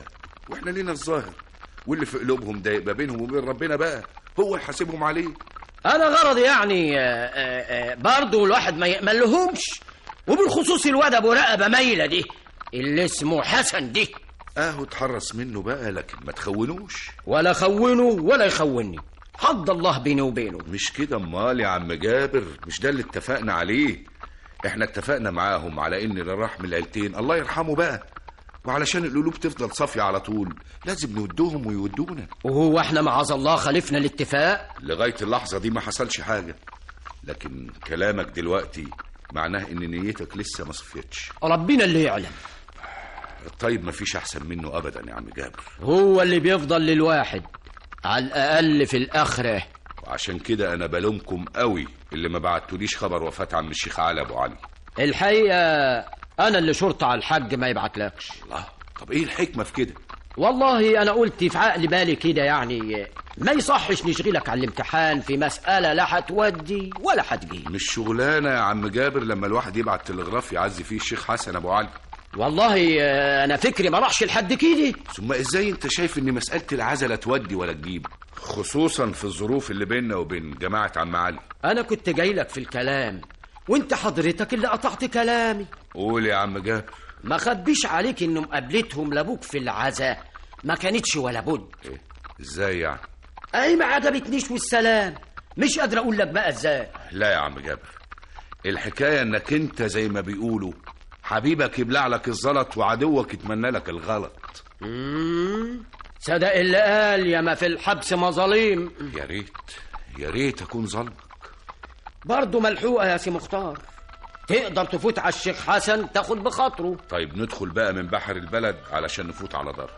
واحنا لينا الظاهر، واللي في قلوبهم ده يبقى بينهم وبين ربنا بقى، هو يحاسبهم عليه. انا غرضي يعني برضه الواحد ما يأملهمش، وبالخصوص الواد ابو رقبه مايله دي اللي اسمه حسن دي. اتحرص منه بقى، لكن ما تخونوش. ولا خونه ولا يخوني، حد الله بيني وبينه. مش كده امال يا عم جابر، مش ده اللي اتفقنا عليه. احنا اتفقنا معاهم على ان اللي راح من العيلتين الله يرحمه بقى، وعلشان القلوب تفضل صافيه على طول لازم نودهم ويودونا. وهو احنا معاذ الله خالفنا الاتفاق؟ لغايه اللحظه دي ما حصلش حاجه، لكن كلامك دلوقتي معناه ان نيتك لسه ما صفيتش. ربنا اللي يعلم. طيب ما فيش احسن منه ابدا يا عم جابر، هو اللي بيفضل للواحد على الاقل في الاخره. وعشان كده انا بلومكم قوي اللي ما بعتوليش خبر وفاة عم الشيخ علي ابو علي. الحقيقه انا اللي شرط على الحاج ما يبعتلكش. الله، طب ايه الحكمه في كده؟ والله انا قلت في عقل بالي كده، يعني ما يصحش نشغلك على الامتحان في مساله لا هتودي ولا هتجي. مش شغلانه يا عم جابر لما الواحد يبعت تلغراف يعزي فيه الشيخ حسن ابو علي. والله انا فكري ما راحش لحد كده. ثم ازاي انت شايف ان مساله العزا لا تودي ولا تجيب، خصوصا في الظروف اللي بيننا وبين جماعه عم علي؟ انا كنت جاي لك في الكلام وانت حضرتك اللي قطعت كلامي. قول يا عم جابر. ما خبيش عليك ان مقابلتهم لابوك في العزا ما كانتش ولا بد. إيه؟ ازاي يعني؟ اي ما عجبتنيش والسلام، مش قادر اقول لك بقى ازاي. لا يا عم جابر، الحكايه انك انت زي ما بيقولوا حبيبك يبلع لك الزلط وعدوك يتمنى لك الغلط. صدق اللي قال يا ما في الحبس مظاليم. يا ريت اكون ظلمك. برضه ملحوقه يا سي مختار، تقدر تفوت على الشيخ حسن تاخد بخاطره. طيب ندخل بقى من بحر البلد علشان نفوت على دار.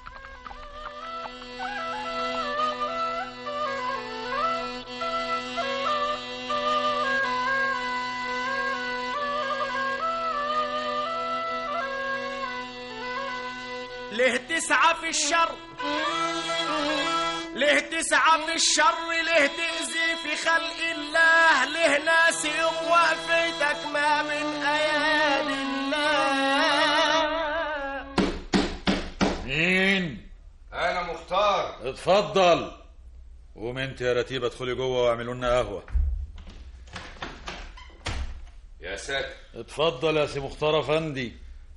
ليه تسعى في الشر، ليه تسعى في الشر، ليه تأذي في خلق الله، ليه ناس يوم وقفتك ما من أيادي الله. مين؟ أنا مختار. اتفضل. قوم انت يا رتيبة ادخلي جوه واعملوا لنا قهوة. يا ساتر. اتفضل يا سي مختار افندي.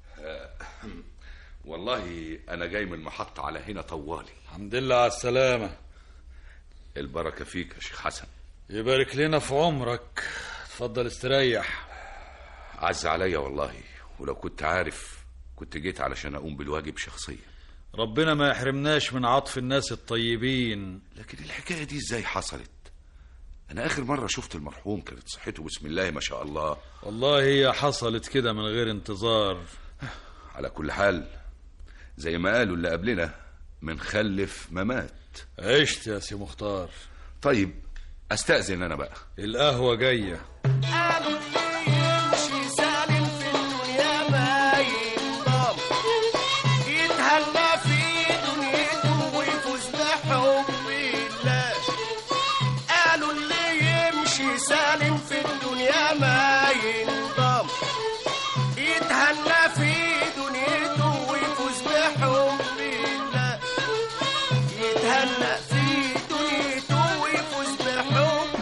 والله أنا جاي من محطة على هنا طوالي. الحمد لله على السلامة. البركة فيك يا شيخ حسن. يبارك لنا في عمرك. اتفضل استريح. عز عليا والله، ولو كنت عارف كنت جيت علشان أقوم بالواجب شخصيا. ربنا ما يحرمناش من عطف الناس الطيبين. لكن الحكاية دي ازاي حصلت؟ أنا آخر مرة شفت المرحوم كانت صحته بسم الله ما شاء الله. والله هي حصلت كده من غير انتظار. على كل حال زي ما قالوا اللي قبلنا، من خلف ما مات. عشت يا سي مختار. طيب استأذن انا بقى، القهوة جاية. قالوا يمشي سالم في الدنيا ما ينضم، يتهنى في دنيته ويفوز بحب الله. قالوا اللي يمشي سالم في الدنيا ما ينضم، يتهنى في دنيته ويفوز بحب الله، يتهنى في دنيته ويفوز بحب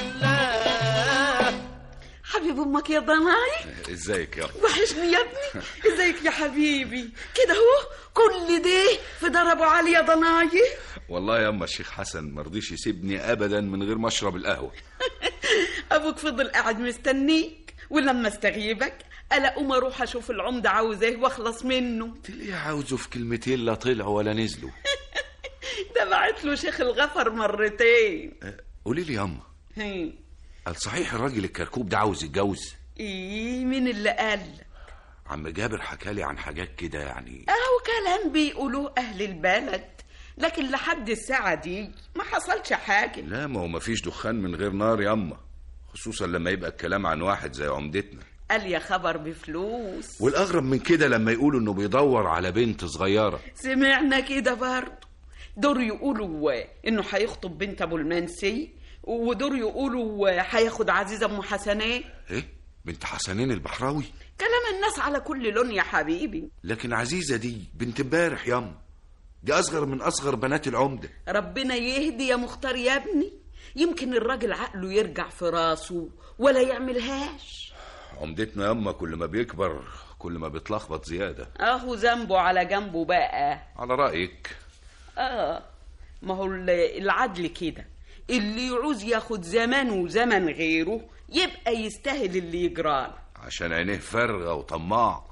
الله. حبيب امك يا ضناي. ازيك يا وحشني يا ابني. ازيك يا حبيبي؟ كده اهو كل ده في دار ابو علي يا ضناي. والله يا اما الشيخ حسن مرضيش يسيبني ابدا من غير ما اشرب القهوه. ابوك فضل قاعد مستنيك، ولما استغيبك الا اقوم اروح اشوف العمده عاوز ايه واخلص منه. تلاقيه عاوزه في كلمتين لا طلعوا ولا نزلوا. ده بعت له شيخ الغفر مرتين. قولي لي ياما، قال صحيح الراجل الكركوب ده عاوز يتجوز؟ ايه مين اللي قال؟ عم جابر حكالي عن حاجات كده يعني. اهو كلام بيقولوه اهل البلد، لكن لحد الساعه دي ما حصلش حاجه. لا ما هو ما فيش دخان من غير نار ياما، خصوصا لما يبقى الكلام عن واحد زي عمدتنا. قال يا خبر بفلوس. والاغرب من كده لما يقولوا انه بيدور على بنت صغيره. سمعنا كده برضه، دور يقولوا انه هيخطب بنت ابو المنسي، ودور يقولوا هياخد عزيزه ام حسنين. ايه بنت حسنين البحراوي؟ كلام الناس على كل لون يا حبيبي. لكن عزيزه دي بنت امبارح ياما، دي اصغر من اصغر بنات العمده. ربنا يهدي يا مختار يا ابني، يمكن الراجل عقله يرجع في راسه ولا يعملهاش. عمدتنا ياما كل ما بيكبر كل ما بيتلخبط زياده. اهو ذنبه على جنبه بقى. على رايك. ما هو العدل كده، اللي يعوز ياخد زمان وزمن غيره يبقى يستاهل اللي يجراله، عشان عينيه فارغه وطماع.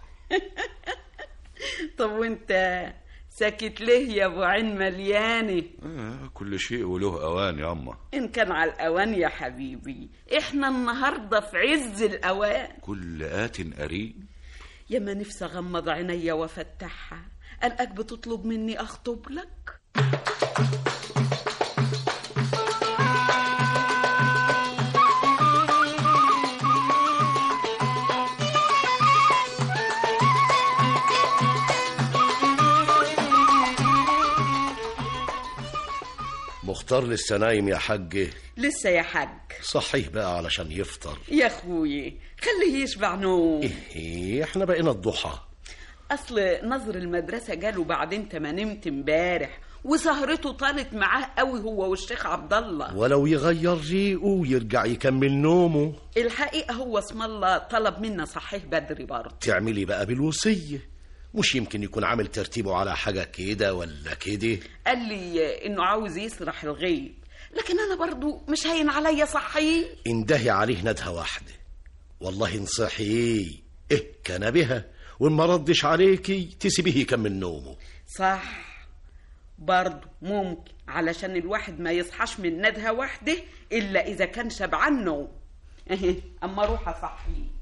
طب وانت ساكت ليه يا ابو عين مليانه؟ كل شيء وله اوان يا اما. ان كان على الاوان يا حبيبي، احنا النهارده في عز الاوان. كل آت قريب. يا ما نفسي اغمض عينيا وافتحها الاقيك بتطلب مني اخطب لك. مختار لسه نايم يا حاج؟ لسه يا حاج. صحيه بقى علشان يفطر يا اخوي، خليه يشبع نوم. ايه احنا بقينا الضحى. اصل نظر المدرسه جاله بعد انت ما نمت امبارح وسهرته طالت معاه قوي هو والشيخ عبد الله. ولو يغير ريقه ويرجع يكمل نومه. الحقيقه هو اسم الله طلب منا صحيح بدري برضه. تعملي بقى بالوصيه، مش يمكن يكون عامل ترتيبه على حاجة كده ولا كده. قال لي انه عاوز يسرح الغيب، لكن انا برضو مش هين عليا صحيه. اندهي عليه ندهة واحدة، والله انصحي كان بها، وان ما ردش عليكي تسيبيه يكمل نومه. صح برضو ممكن، علشان الواحد ما يصحاش من ندهة واحدة الا اذا كان شبعان نوم. اما اروح اصحيه.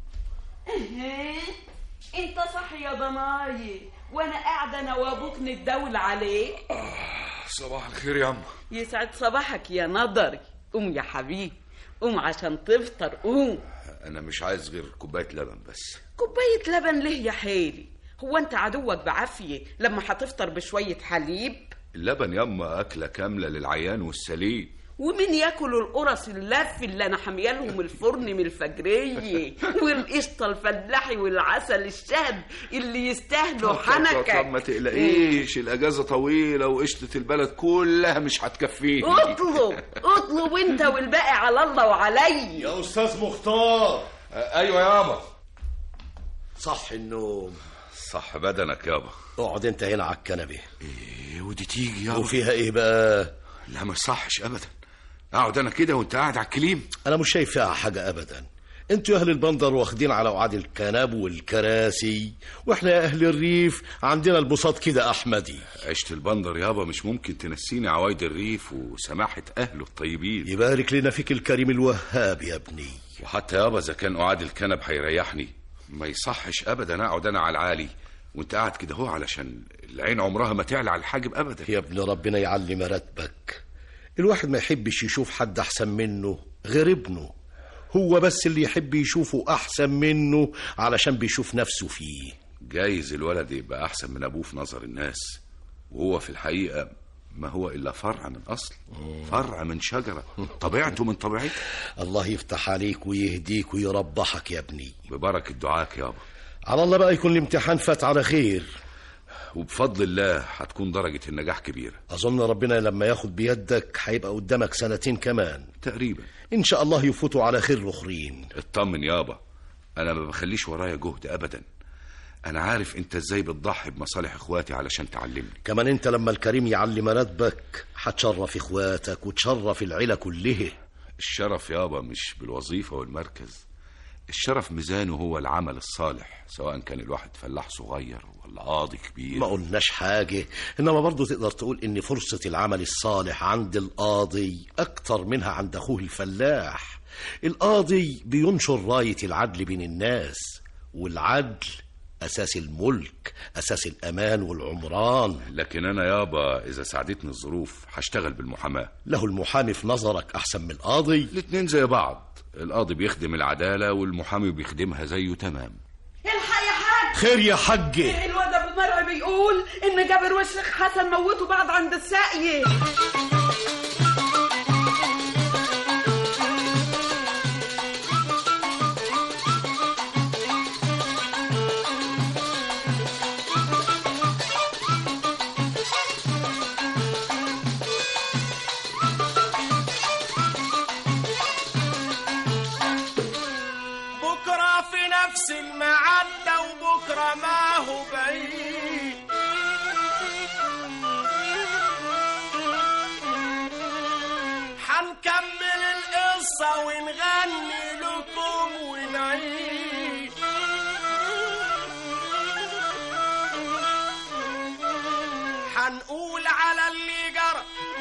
انت صحي يا ضناي وانا قاعده انا وابوك نتداول عليه. صباح الخير يا عم. يسعد صباحك يا نضري. قوم يا حبيبي، قوم عشان تفطر. قوم. انا مش عايز غير كوبايه لبن بس. كوبايه لبن ليه يا حيلي؟ هو انت عدوك بعافيه لما هتفطر بشويه حليب؟ اللبن ياما اكله كامله للعيان والسليم. ومين ياكل القرص اللف اللي انا حميالهم الفرن من الفجريه والقشطه الفلاحي والعسل الشهد اللي يستاهلوا حنكك؟ طب ما تقلقيش، الاجازه طويله وقشطه البلد كلها مش هتكفيني. اطلب انت والباقي على الله وعلي. يا استاذ مختار. ايوه يابا. صح النوم. صح بدنك يابا. اقعد انت هنا على الكنبه. ايه ودي تيجي يابا؟ وفيها ايه بقى؟ لا ما صحش ابدا. اقعد انا كده وانت قاعد على الكليم؟ انا مش شايف فيها حاجه ابدا. انتوا يا اهل البندر واخدين على وعد الكنب والكراسي، واحنا يا اهل الريف عندنا البساط كده احمدي. عشت البندر يابا مش ممكن تنسيني عوايد الريف وسماحه اهله الطيبين. يبارك لنا فيك الكريم الوهاب يا ابني. وحتى يابا اذا كان قعاد الكنب هيريحني، ما يصحش ابدا اقعد انا على العالي وانت قاعد كده هو، علشان العين عمرها ما تعلى على الحاجب ابدا. يا ابن ربنا يعلي مراتبك. الواحد ما يحبش يشوف حد احسن منه غير ابنه، هو بس اللي يحب يشوفه احسن منه علشان بيشوف نفسه فيه. جايز الولد يبقى احسن من ابوه في نظر الناس، وهو في الحقيقه ما هو الا فرع من اصل، فرع من شجره، طبيعته من طبيعتك. الله يفتح عليك ويهديك ويربحك يا ابني. ببركه دعاك يابا. على الله بقى يكون الامتحان فات على خير، وبفضل الله هتكون درجة النجاح كبيرة. أظن ربنا لما ياخد بيدك هيبقى قدامك 2 سنين كمان تقريبا، إن شاء الله يفوتوا على خير أخرين. اطمن يابا، أنا ما بخليش ورايا جهد أبدا. أنا عارف أنت إزاي بتضحي بمصالح إخواتي علشان تعلمني. كمان أنت لما الكريم يعلي مراتبك هتشرف إخواتك وتشرف العيلة كلها. الشرف يابا مش بالوظيفة والمركز، الشرف ميزانه هو العمل الصالح، سواء كان الواحد فلاح صغير ولا قاضي كبير. ما قلناش حاجة، إنما برضو تقدر تقول إن فرصة العمل الصالح عند القاضي أكتر منها عند أخوه الفلاح. القاضي بينشر راية العدل بين الناس، والعدل أساس الملك، أساس الأمان والعمران. لكن أنا يابا إذا ساعدتني الظروف هشتغل بالمحاماة. له المحامي في نظرك أحسن من القاضي؟ الاتنين زي بعض، القاضي بيخدم العدالة والمحامي بيخدمها زيه تمام. الحق يا حاج. خير يا حاج. الواد ابو مرعي بيقول ان جابر والشيخ حسن موتوا بعض عند الساقية. نفس الميعاد ده وبكره ما هو بعيد. هنكمل القصة ونغني لكم ونعيد. هنقول على اللي جرى،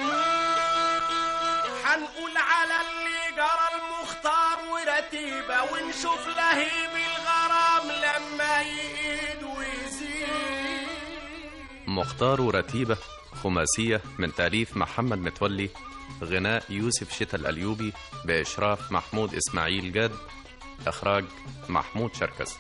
هنقول على اللي جرى المختار ورتيبة، ونشوف لهيب الغرام لما يقيد ويزيد. مختار ورتيبة خماسية من تأليف محمد متولي، غناء يوسف شتا الأليوبي بإشراف محمود إسماعيل جاد، إخراج محمود شركس.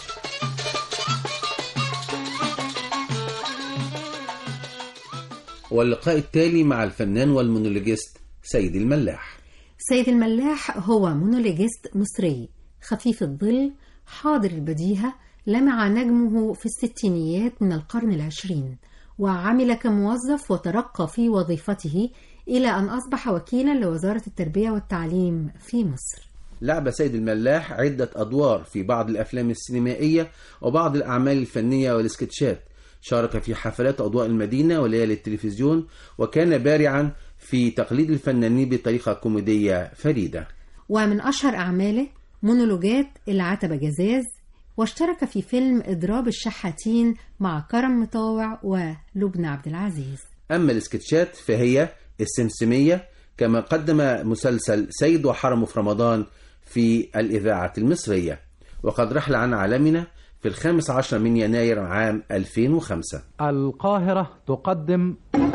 واللقاء التالي مع الفنان والمونولوجيست سيد الملاح. سيد الملاح هو مونولوجيست مصري خفيف الظل حاضر البديهة، لمع نجمه في الستينيات من القرن العشرين، وعمل كموظف وترقى في وظيفته إلى أن أصبح وكيلا لوزارة التربية والتعليم في مصر. لعب سيد الملاح عدة أدوار في بعض الأفلام السينمائية وبعض الأعمال الفنية والسكتشات، شارك في حفلات أضواء المدينة وليالي التلفزيون، وكان بارعا في تقليد الفنانين بطريقة كوميدية فريدة. ومن أشهر أعماله مونولوجات العتبة جزاز، واشترك في فيلم إضراب الشحاتين مع كرم مطاوع ولبنى عبد العزيز. أما السكتشات فهي السمسمية، كما قدم مسلسل سيد وحرمه في رمضان في الإذاعة المصرية، وقد رحل عن عالمنا في 15 من يناير عام 2005. القاهرة تقدم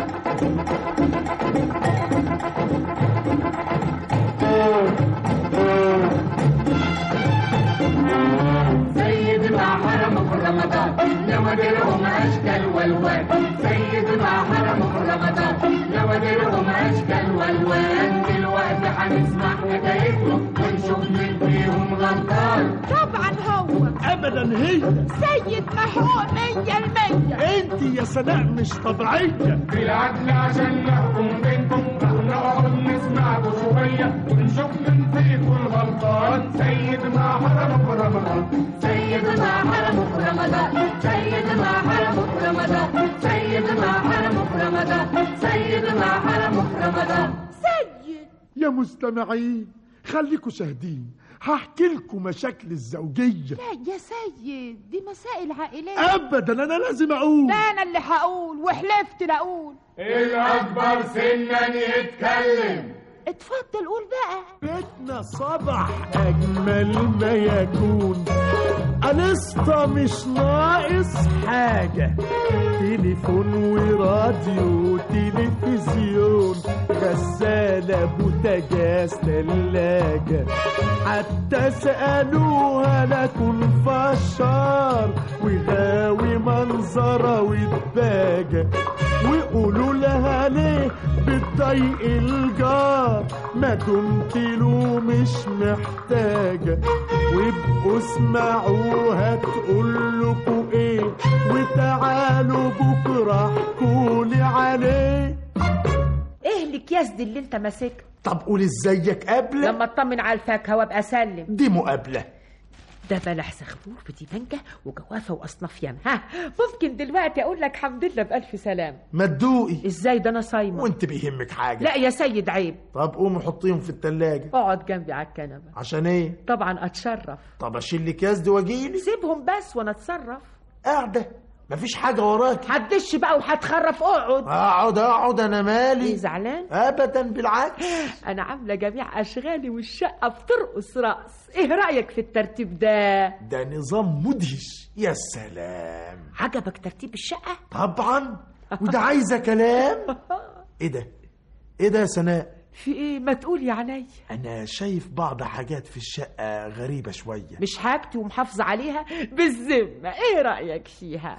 سيد ما حرمه في رمضان نودرهم أشكال والوان. سيد ما حرمه في رمضان نودرهم أشكال والوان. دلوقتي هنسمع حكايتهم ونشوف مين فيهم غلطان. طبعا هو ابدا هي سيد محقوق 100%. انت يا سناء مش طبيعيه. بالعدل عشان نحكم بينكم نقعد نسمعكم شويه ونشوف مين فيكم الغلطان. سيد ما حرمه في رمضان. سيد ما حرمه في رمضان. سيد ما حرمه في رمضان. سيد ما حرمه في رمضان. سيد ما حرمه في رمضان. سيد يا مستمعين خليكوا شاهدين، هحكي لكم مشاكل الزوجية. لا يا سيد دي مسائل عائلية. أبدا أنا لازم أقول. لا أنا اللي هقول وحلفت لأقول. الأكبر سنا يتكلم. اتفضل قول بقى. بيتنا صبح أجمل ما يكون، أنستا مش ناقص حاجة، تليفون وراديو تلفزيون غسالة بوتاجاز تلاجة، حتى سألوها لكن فشار وغاوي منظرة ودباجة، ويقولوا لها ليه بتضايق الجار ما دمت له مش محتاجة، وابقوا اسمعوها تقول لكم ايه، وتعالوا بكرة احكولي عليه. ايه الاكياس دي اللي انت ماسكها؟ طب قول ازيك قبل لما اطمن على الفاكهة وابقى اسلم. دي مقابلة. ده بلح سخبوف بدي مانجا وجوافه واصناف ياما. ها ممكن دلوقتي اقول لك حمد لله بالف سلام. ما تدوقي. ازاي ده انا صايمه وانت بيهمك حاجه؟ لا يا سيد عيب. طب قوم حطيهم في التلاجة. اقعد جنبي على الكنبه. عشان ايه؟ طبعا اتشرف. طب اشيل لي كاس دي واجيلي؟ سيبهم بس وانا اتصرف. قاعده مفيش حاجه وراك. هتدش بقى وهتخرف. اقعد اقعد انا مالي. ايه زعلان؟ ابدا بالعكس. انا عامله جميع اشغالي والشقه بترقص رقص. ايه رايك في الترتيب ده؟ ده نظام مدهش. يا سلام. عجبك ترتيب الشقه؟ طبعا. وده عايزه كلام. ايه ده يا سناء؟ في ايه؟ ما تقول يا عيني. انا شايف بعض حاجات في الشقه غريبه شويه. مش حاجتي ومحافظه عليها بالذمه. ايه رايك فيها؟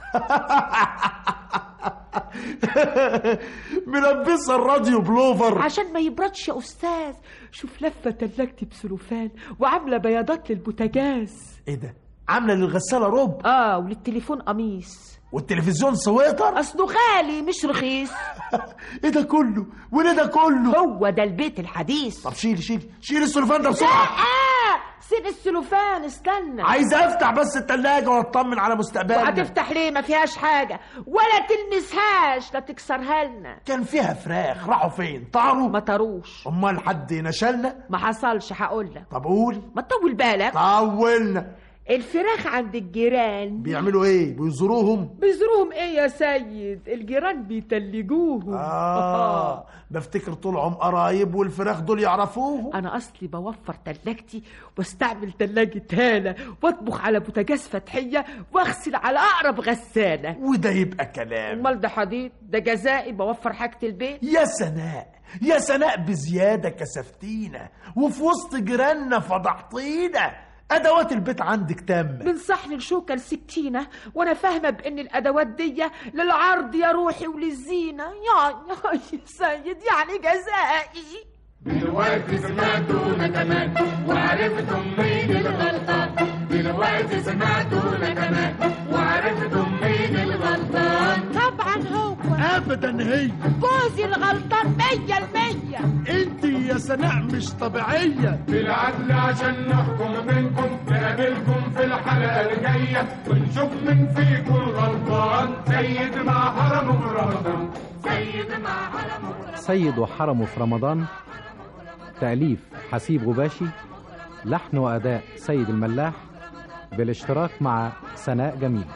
ملبسه الراديو بلوفر عشان ما يبردش يا استاذ. شوف لفه تلاجتي بسلوفان وعامله بياضات للبوتاجاز. ايه ده؟ عامله للغساله رب. وللتليفون قميص. والتلفزيون سويتر. اصله غالي مش رخيص. ايه ده كله؟ وليه ده كله؟ هو ده البيت الحديث. طب شيل السلوفان ده بسرعه. سيب السلوفان، استنى. عايز افتح بس التلاجة واطمن على مستقبلنا. وهتفتح ليه؟ ما فيهاش حاجة، ولا تلمسهاش، لا تكسرها لنا. كان فيها فراخ، راحوا فين؟ طاروا؟ ما طاروش. امال حد نشلنا؟ ما حصلش. هقولك. طب قولي. ما تطول بالك. طولنا. الفراخ عند الجيران. بيعملوا ايه؟ بيزوروهم؟ بيزوروهم ايه يا سيد؟ الجيران بيتلجوهم. بفتكر طولهم قرايب والفراخ دول يعرفوهم. انا اصلي بوفر تلاجتي واستعمل تلاجة هالة، واطبخ على بوتاجاز فتحية، واغسل على اقرب غسالة. وده يبقى كلام؟ امال ده حديد؟ ده جزائي بوفر حاجة البيت. يا سناء، يا سناء بزيادة كسفتينا، وفي وسط جيراننا فضحتينا. ادوات البيت عندك تامه، من صحن الشوكه لسكينه، وانا فاهمه بان الادوات دي للعرض يا روحي وللزينه. يا سيد يعني جزائي. دلوقتي سمعتونا كمان وعرفتم مين الغلطان. دلوقتي سمعتونا كمان وعرفتم مين الغلطان. طبعا هو. ابدا هي جوزي الغلطان 100%. انت يا سناء مش طبيعيه. بالعدل عشان نحكم بينكم، نقابلكم في الحلقه الجايه ونشوف مين فيكم الغلطان. سيد مع حرمه في رمضان. سيد مع حرمه في رمضان. سيد وحرمه في رمضان. تأليف حسيب غباشي، لحن وأداء سيد الملاح، بالاشتراك مع سناء جميل.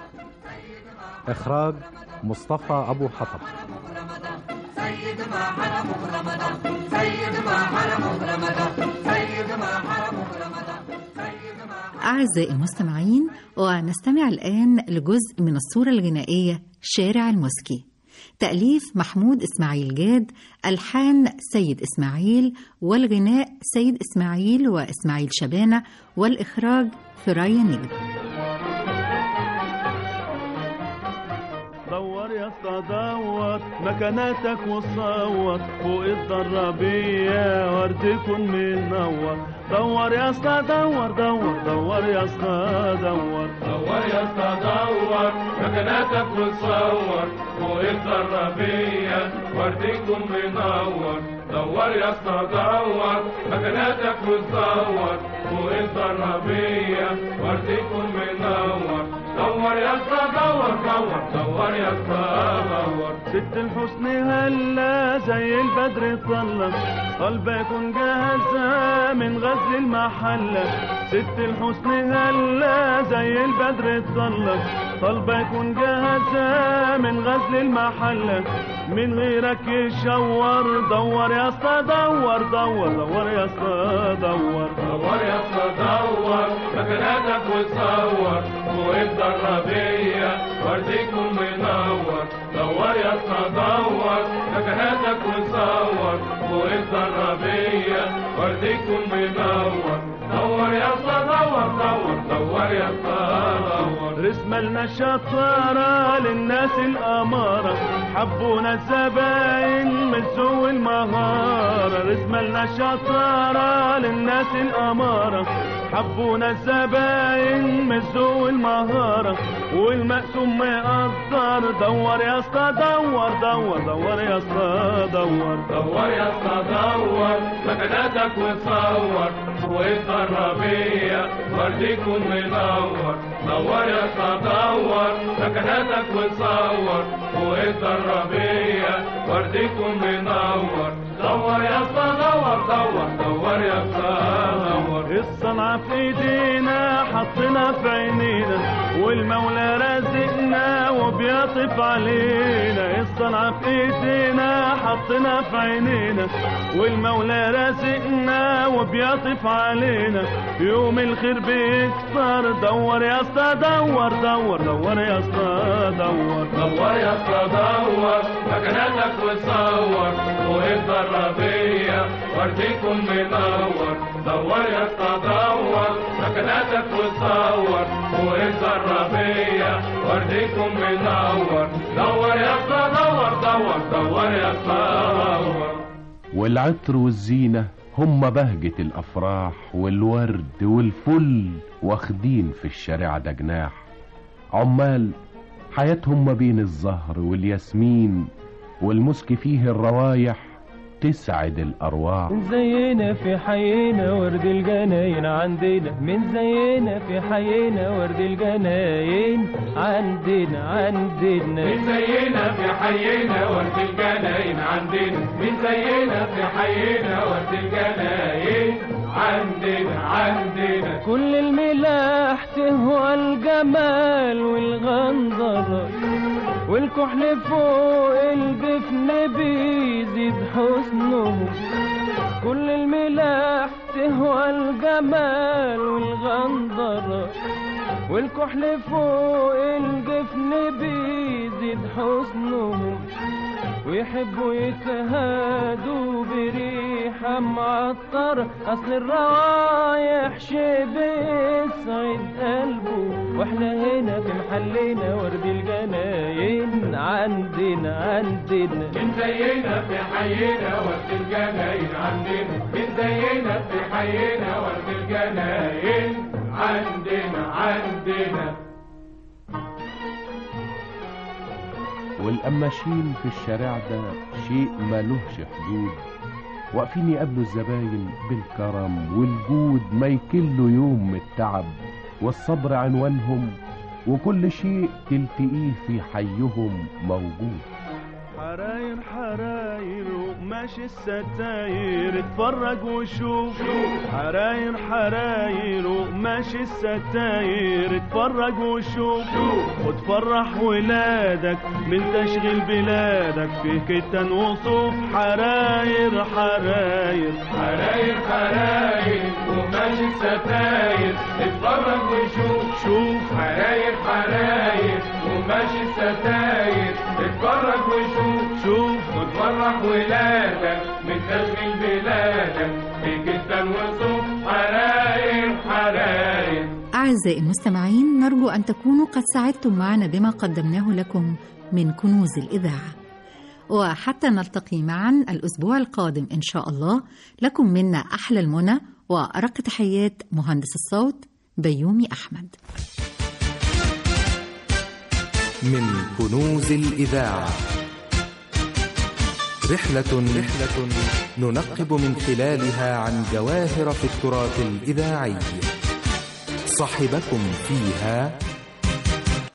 إخراج مصطفى أبو حطب. سيد ما حرمه في رمضان. سيد ما حرمه في رمضان. سيد ما حرمه في رمضان. أعزائي المستمعين، ونستمع الآن لجزء من الصورة الغنائية شارع المسكي، تأليف محمود إسماعيل جاد، ألحان سيد إسماعيل، والغناء سيد إسماعيل وإسماعيل شبانة، والإخراج ثريا نجم. دور يا اسطى دور مكاناتك وصور فوق الضرابية ورد يكون منور. دور يا اسطى دور دور يا اسطى دور يا اسطى دور مكاناتك وصور فوق الضرابية ورد يكون منور. دور يا اسطى دور مكاناتك وصور فوق الضرابية ورد يكون منور. دور يا اسطى دور يا اسطى دور. ست الحسن هلا زي البدر طلع، قلبك يكون جاهزة من غزل المحلة. ست الحسن هلا زي البدر طلع، قلبك يكون جاهزة من غزل المحلة. من غيرك يشور. دور يا اسطى دور يا اسطى دور يا اسطى دور مكاناتك وتصور فوق الضرابية ورد يكون منور. دور يا اسطى دور مكاناتك وتصور فوق الضرابية ورد يكون منور. دور يا اسطى دور يا اسطى دور. رسم لنا الشطارة للناس الأمارة، حبونا الزباين من سوء المهارة. رسم لنا الشطارة للناس الأمارة، حبونا الزباين من سوء المهارة. والمقسوم مقدر. دور يا اسطى دور يا اسطى دور يا اسطى دور مكاناتك وتصور فوق الضرابية ورد يكون منور. دور يا اسطى دور مكاناتك وتصور فوق الضرابية ورد يكون منور. دور يا اسطى دور يا اسطى دور. الصنعة في ايدينا حطنا في عينينا، والمولى رازقنا وبيطف علينا. الصنعة في ايدينا حطنا في عينينا، والمولى رازقنا وبيطف علينا. يوم الخير بيكتر. دور يا اسطى دور يا اسطى دور يا اسطى دور مكاناتك وتصور فوق الضرابية ورد يكون منور. دور يا اسطى دور مكاناتك وتصور فوق الضرابية ورد يكون منور. دور يا اسطى دور يا اسطى دور. والعطر والزينة هم بهجة الأفراح، والورد والفل واخدين في الشارع ده جناح. عمال حياتهم ما بين الزهر والياسمين، والمسك فيه الروايح تسعد الأرواح. من زينا في حينا ورد الجناين عندنا، من زينا في حينا ورد الجناين عندنا. من زينا في حينا ورد الجناين عندنا، من زينا في حينا ورد الجناين عندنا. كل الملاح تهوى الجمال والغنظرة، والكحل فوق الجفن بيزيد حسنه. كل الملاح تهوى الجمال والغنظرة، والكحل فوق الجفن بيزيد حسنه. ويحبوا يتهادوا بريحة معطرة، أصل الروايح شي بيسعد قلبه. واحنا هنا في محلنا ورد الجناين عندنا. من زينا في حينا ورد الجناين عندنا، من زينا في حينا ورد الجناين عندنا. والقماشين في الشارع ده شيء ملوش حدود، واقفين يقابلوا الزباين بالكرم والجود، ما يكلوا يوم من التعب، والصبر عنوانهم، وكل شيء تلتقيه في حيهم موجود. حراير وقماش الستاير اتفرج وشوف. حراير وقماش الستاير اتفرج وشوف. وتفرح ولادك من تشغيل بلادك فيه كتان وصوف. حراير وقماش الستاير اتفرج وشوف. حراير وقماش الستاير اتفرج وشوف. وتفرح ولادك من تشغيل بلادك في كتان وصوف. حراير. أعزائي المستمعين، نرجو أن تكونوا قد سعدتم معنا بما قدمناه لكم من كنوز الإذاعة. وحتى نلتقي معا الأسبوع القادم إن شاء الله، لكم منا أحلى المنى وأرق تحيات مهندس الصوت بيومي أحمد. من كنوز الإذاعة، رحلة ننقب من خلالها عن جواهر في التراث الإذاعي. صاحبكم فيها